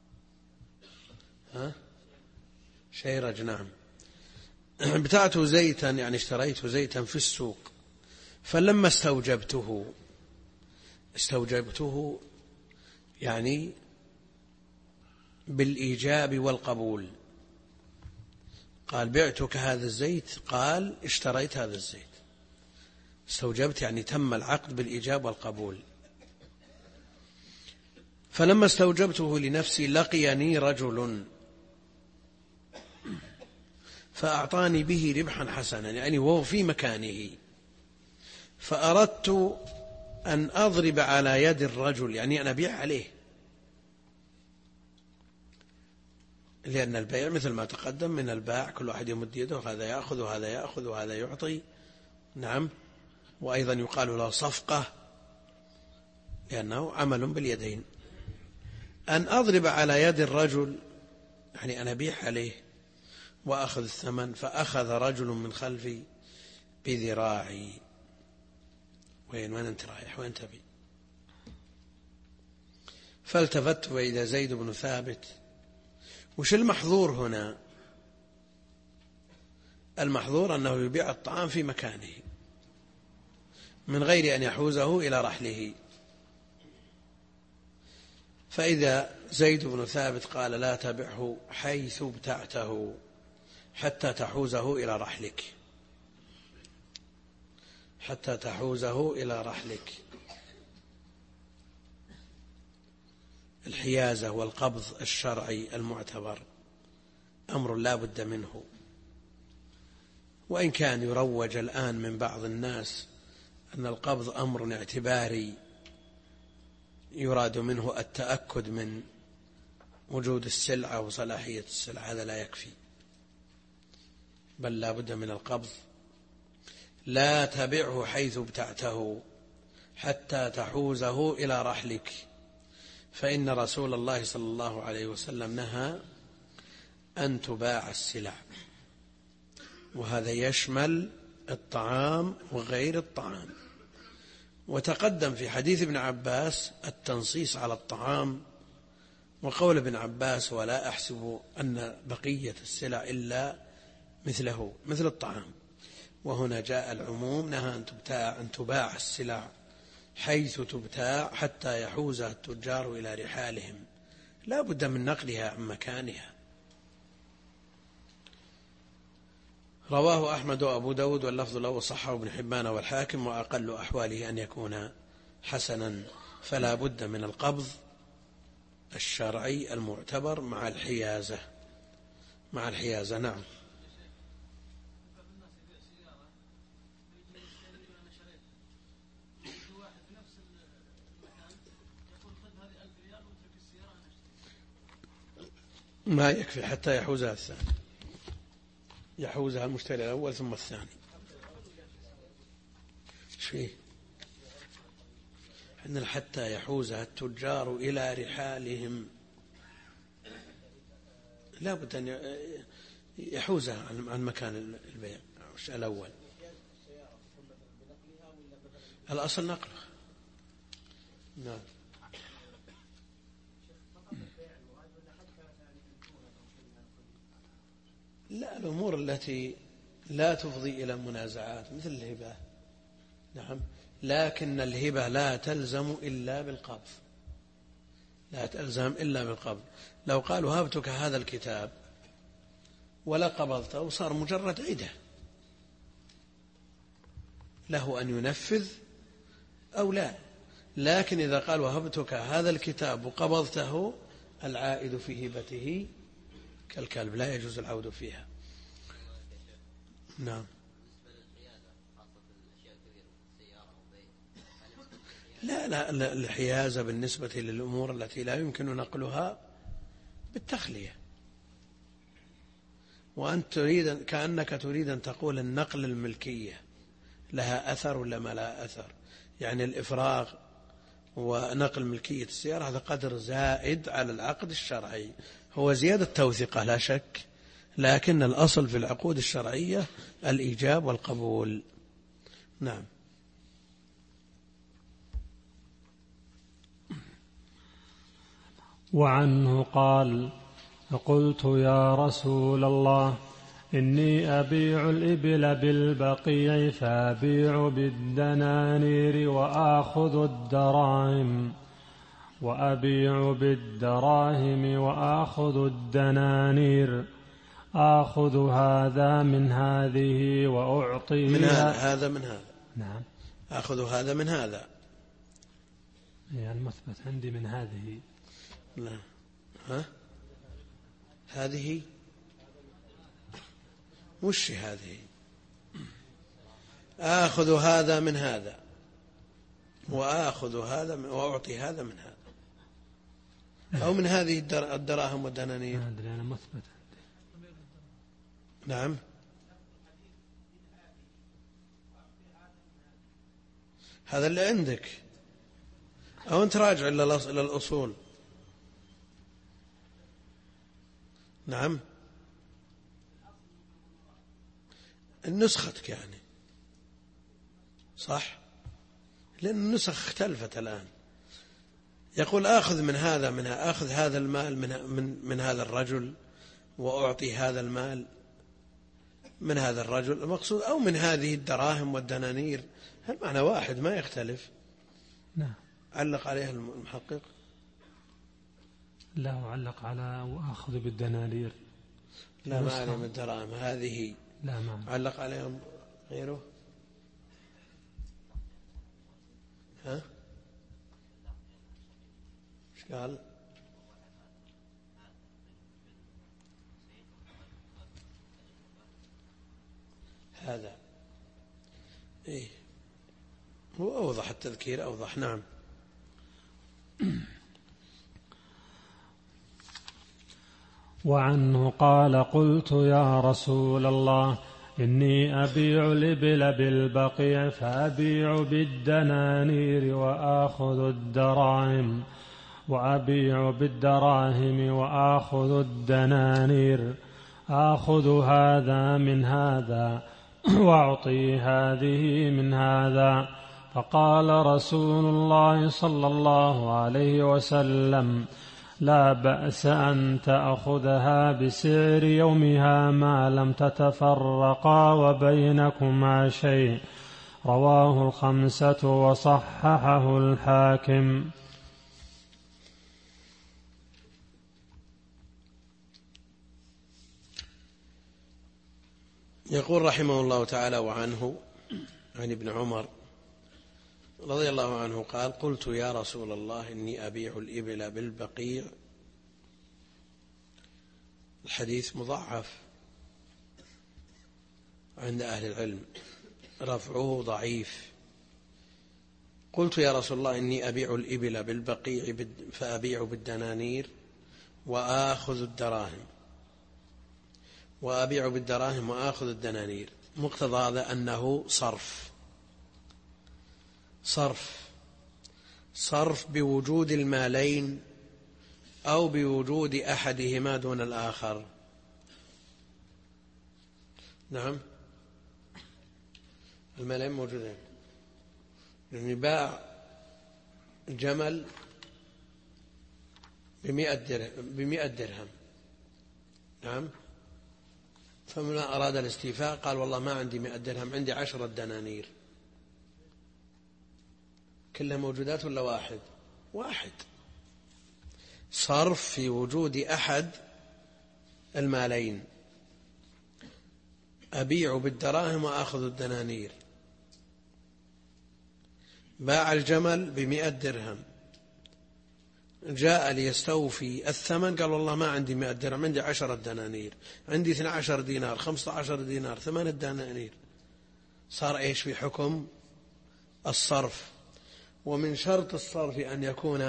Speaker 1: شيرج. نعم. ابتعت زيتا يعني اشتريت زيتا في السوق، فلما استوجبته يعني بالإيجاب والقبول. قال: بعتك هذا الزيت، قال: اشتريت هذا الزيت. استوجبت يعني تم العقد بالإيجاب والقبول. فلما استوجبته لنفسي لقيني رجل فأعطاني به ربحا حسنا، يعني وهو في مكانه، فأردت أن أضرب على يد الرجل، يعني أن أبيع عليه، لأن البيع مثل ما تقدم من الباع كل واحد يمد يده، هذا يأخذ وهذا يأخذ وهذا يعطي. نعم. وأيضا يقال له صفقة لأنه عمل باليدين. أن أضرب على يد الرجل يعني أن أبيع عليه وأخذ الثمن. فأخذ رجل من خلفي بذراعي. وين أنت رايح؟ وين تبي؟ فالتفت فإذا زيد بن ثابت. وش المحظور هنا؟ المحظور أنه يبيع الطعام في مكانه من غير أن يحوزه إلى رحله. فإذا زيد بن ثابت قال: لا تبعه حيث ابتعته حتى تحوزه إلى رحلك، حتى تحوزه إلى رحلك. الحيازة والقبض الشرعي المعتبر أمر لا بد منه، وإن كان يروج الآن من بعض الناس أن القبض أمر اعتباري يراد منه التأكد من وجود السلعة وصلاحية السلعة، هذا لا يكفي، بل لا بد من القبض. لا تبعه حيث ابتعته حتى تحوزه إلى رحلك، فإن رسول الله صلى الله عليه وسلم نهى أن تباع السلع، وهذا يشمل الطعام وغير الطعام. وتقدم في حديث ابن عباس التنصيص على الطعام، وقول ابن عباس ولا أحسب أن بقية السلع إلا مثله مثل الطعام. وهنا جاء العموم، نهى أن تباع السلع حيث تبتاع حتى يحوزها التجار إلى رحالهم، لا بد من نقلها عن مكانها. رواه أحمد وأبو داود واللفظ له وصححه ابن حبان والحاكم، وأقل أحواله أن يكون حسنا، فلا بد من القبض الشرعي المعتبر مع الحيازة. نعم. ما يكفي حتى يحوزها الثاني، يحوزها المشتري الأول ثم الثاني. شيء أن حتى يحوزها التجار إلى رحالهم، لا بد أن يحوزها عن مكان البيع الأول. الأصل نقله. نعم. لا، الأمور التي لا تفضي إلى منازعات مثل الهبة، نعم، لكن الهبة لا تلزم إلا بالقبض، لا تلزم إلا بالقبض. لو قالوا هبتك هذا الكتاب ولا قبضته صار مجرد عدة، له أن ينفذ أو لا. لكن إذا قال وهبتك هذا الكتاب وقبضته، العائد في هبته كالكلب، لا يجوز العود فيها. نعم. لا الحيازة بالنسبة للأمور التي لا يمكن نقلها بالتخلية. وأنت كأنك تريد أن تقول النقل الملكية لها أثر ولا ما لها أثر، يعني الإفراغ ونقل ملكية السيارة هذا قدر زائد على العقد الشرعي، هو زيادة توثيقة لا شك، لكن الأصل في العقود الشرعية الإيجاب والقبول. نعم.
Speaker 2: وعنه قال: فقلت يا رسول الله إني أبيع الإبل بالبقيع فأبيع بالدنانير وآخذ الدراهم، وأبيع بالدراهم وآخذ الدنانير، آخذ هذا من هذه وأعطي
Speaker 1: من هذا من هذا.
Speaker 2: نعم.
Speaker 1: آخذ هذا من هذا،
Speaker 2: يعني المثبت عندي من هذه.
Speaker 1: لا. هذه وش هذه؟ آخذ هذا من هذا وآخذ هذا وأعطي هذا من هذا، أو من هذه الدراهم والدنانير.
Speaker 2: أنا مثبت.
Speaker 1: نعم. هذا اللي عندك، أو أنت راجع إلى الأصول. نعم. النسختك يعني صح، لأن النسخ اختلفت الآن. يقول آخذ من هذا آخذ هذا المال من هذا الرجل وأعطي هذا المال من هذا الرجل، المقصود أو من هذه الدراهم والدنانير، المعنى واحد ما يختلف.
Speaker 2: نعم.
Speaker 1: علق عليها المحقق.
Speaker 2: لا، علق على وآخذ بالدنانير.
Speaker 1: لا، ما عليهم الدراهم هذه.
Speaker 2: لا، ما
Speaker 1: علق عليهم غيره. ها؟ ايش قال؟ هو أوضح، التذكير أوضح. نعم.
Speaker 2: وعنه قال قلت يا رسول الله إني أبيع الإبل بالبقيع فأبيع بالدنانير وآخذ الدراهم، وأبيع بالدراهم وآخذ الدنانير، آخذ هذا من هذا وأعطي هذه من هذا. فقال رسول الله صلى الله عليه وسلم لا بأس أن تأخذها بسعر يومها ما لم تتفرقا وبينكما شيء. رواه الخمسة وصححه الحاكم.
Speaker 1: يقول رحمه الله تعالى: وعنه عن ابن عمر رضي الله عنه قال: قلت يا رسول الله إني أبيع الإبل بالبقيع. الحديث مضاعف عند أهل العلم، رفعه ضعيف. قلت يا رسول الله إني أبيع الإبل بالبقيع فأبيع بالدنانير وآخذ الدراهم، وأبيع بالدراهم وآخذ الدنانير. مقتضى هذا أنه صرف بوجود المالين أو بوجود أحدهما دون الآخر. نعم، المالين موجودين، يعني باع جمل ب100 درهم. نعم، فمن أراد الاستيفاء قال والله ما عندي 100 درهم، عندي 10 دنانير. كلها موجودات ولا واحد؟ صرف في وجود أحد المالين، أبيع بالدراهم وأخذ الدنانير. باع الجمل ب100 درهم، جاء ليستوفي الثمن قال والله ما عندي 100 درهم، عندي 10 دنانير، عندي 12 دينار، 15 دينار، 8 دنانير. صار إيش في حكم الصرف؟ ومن شرط الصرف أن يكون،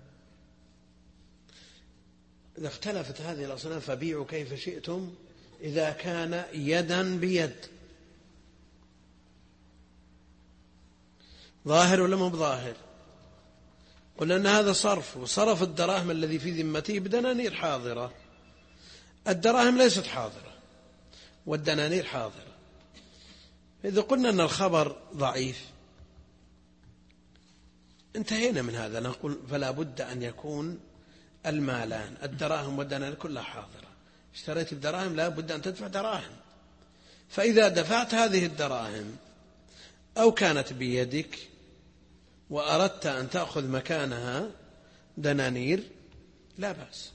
Speaker 1: إذا اختلفت هذه الأصناف فبيعوا كيف شئتم، إذا كان يدا بيد. ظاهر ولا مو بظاهر؟ قلنا أن هذا صرف، وصرف الدراهم الذي في ذمته بدنانير حاضرة. الدراهم ليست حاضرة والدنانير حاضرة. إذا قلنا أن الخبر ضعيف انتهينا من هذا، نقول فلا بد أن يكون المالان الدراهم والدنانير كلها حاضرة. اشتريت بدراهم لا بد أن تدفع دراهم، فإذا دفعت هذه الدراهم أو كانت بيدك وأردت أن تأخذ مكانها دنانير لا بأس.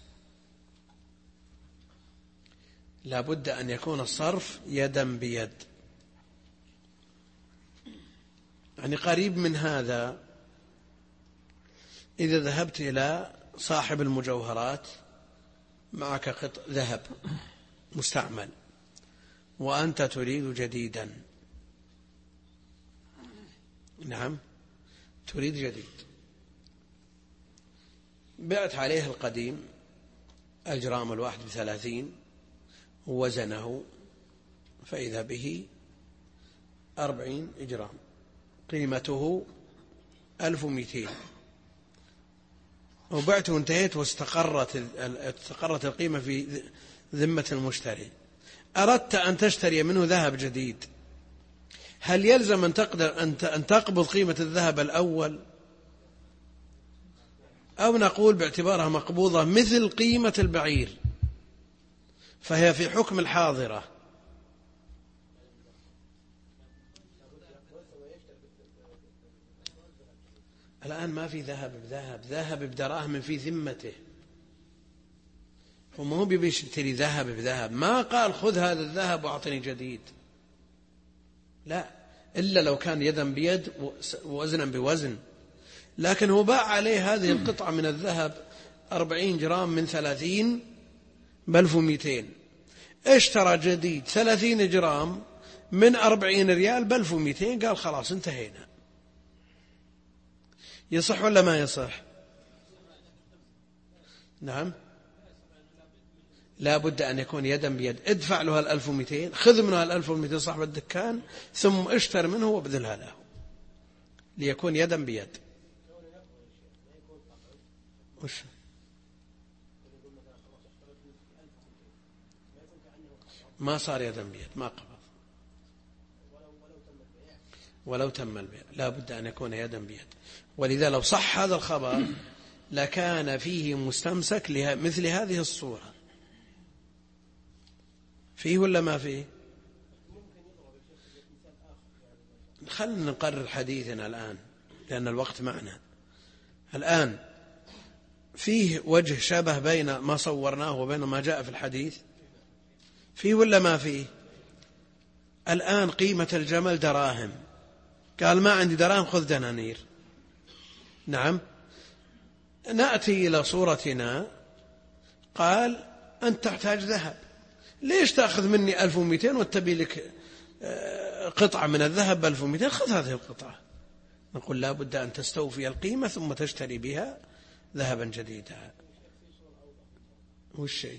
Speaker 1: لا بد أن يكون الصرف يدا بيد. يعني قريب من هذا، إذا ذهبت إلى صاحب المجوهرات معك قطع ذهب مستعمل وأنت تريد جديدا، نعم تريد جديد، بعت عليه القديم الجرام الواحد ب30 ووزنه فإذا به 40 جرام، قيمته 1200، وبعته وانتهيت واستقرت القيمة في ذمة المشتري. أردت أن تشتري منه ذهب جديد، هل يلزم أن تقدر أن تقبض قيمة الذهب الأول، أو نقول باعتبارها مقبوضة مثل قيمة البعير فهي في حكم الحاضرة؟ الآن ما في ذهب بدراهم في ذمته، وما هو بيشتري ذهب بذهب، ما قال خذ هذا الذهب وأعطني جديد، لا، إلا لو كان يدا بيد ووزنا بوزن. لكن هو باع عليه هذه القطعة من الذهب 40 جرام من 30 ب1200، اشترى جديد 30 جرام من 40 ريال ب1200، قال خلاص انتهينا. يصح ولا ما يصح؟ نعم، لا بد أن يكون يدا بيد. ادفع له 1200، خذ منه 1200 صاحب الدكان، ثم اشتر منه وابذلها له ليكون يدا بيد. وش ما صار يدا بيد، ما قبض ولو تم البيع، لا بد أن يكون يدا بيد. ولذا لو صح هذا الخبر لكان فيه مستمسك مثل هذه الصورة. فيه ولا ما فيه؟ خلنا نقرر حديثنا الآن لأن الوقت معنا. الآن فيه وجه شبه بين ما صورناه وبين ما جاء في الحديث؟ فيه ولا ما فيه؟ الآن قيمة الجمل دراهم، قال ما عندي دراهم خذ دنانير. نعم، نأتي إلى صورتنا، قال أنت تحتاج ذهب، ليش تأخذ مني 1200 وتبي لك قطعة من الذهب 1200؟ خذ هذه القطعة. نقول لا بد أن تستوفي القيمة ثم تشتري بها ذهبا جديدا. والشيء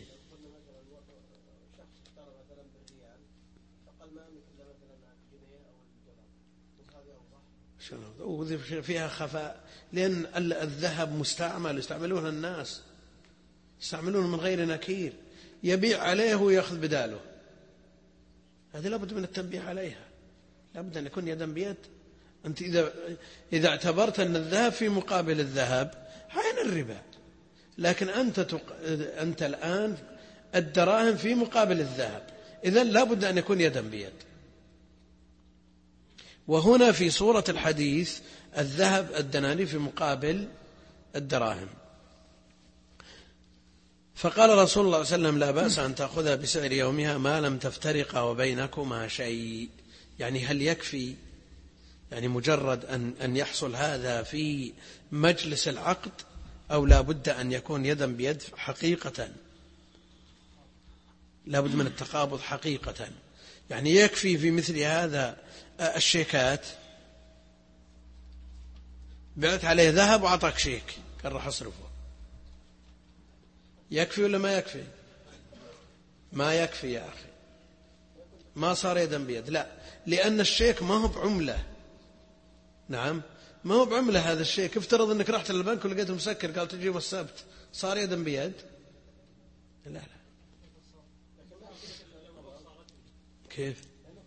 Speaker 1: فيها خفاء، لأن الذهب مستعمل، يستعملونه الناس، يستعملونه من غير نكير، يبيع عليه ويأخذ بداله. هذه لابد من التنبيه عليها، لابد أن يكون يدا بيد. أنت إذا اعتبرت أن الذهب في مقابل الذهب عين الربا، لكن أنت الآن الدراهم في مقابل الذهب، إذن لابد أن يكون يدا بيد. وهنا في صورة الحديث الذهب الدنانير في مقابل الدراهم. فقال رسول الله صلى الله عليه وسلم لا بأس أن تأخذها بسعر يومها ما لم تفترق وبينكما شيء. يعني هل يكفي يعني مجرد أن يحصل هذا في مجلس العقد، أو لا بد أن يكون يدا بيد حقيقة؟ لا بد من التقابض حقيقة. يعني يكفي في مثل هذا الشيكات، بعت عليه ذهب وعطاك شيك قال راح أصرفه، يكفي ولا ما يكفي؟ ما يكفي يا أخي، ما صار يدا بيد. لا، لأن الشيك ما هو بعملة. نعم، ما هو بعملة هذا الشيك. افترض أنك رحت للبنك ولقيته مسكر قال تجيب السبت، صار يدا بيد؟ لا لا. كيف؟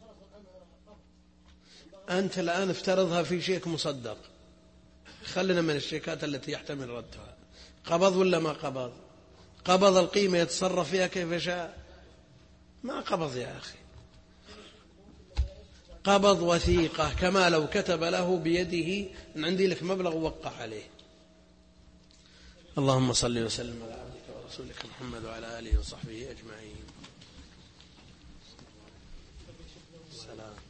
Speaker 1: أنت الآن افترضها في شيك مصدق، خلنا من الشيكات التي يحتمل ردها. قبض ولا ما قبض؟ قبض القيمة يتصرف فيها كيف شاء؟ ما قبض يا أخي، قبض وثيقة كما لو كتب له بيده أن عندي لك مبلغ ووقع عليه. اللهم صل وسلم على عبدك ورسولك محمد وعلى آله وصحبه أجمعين. السلام.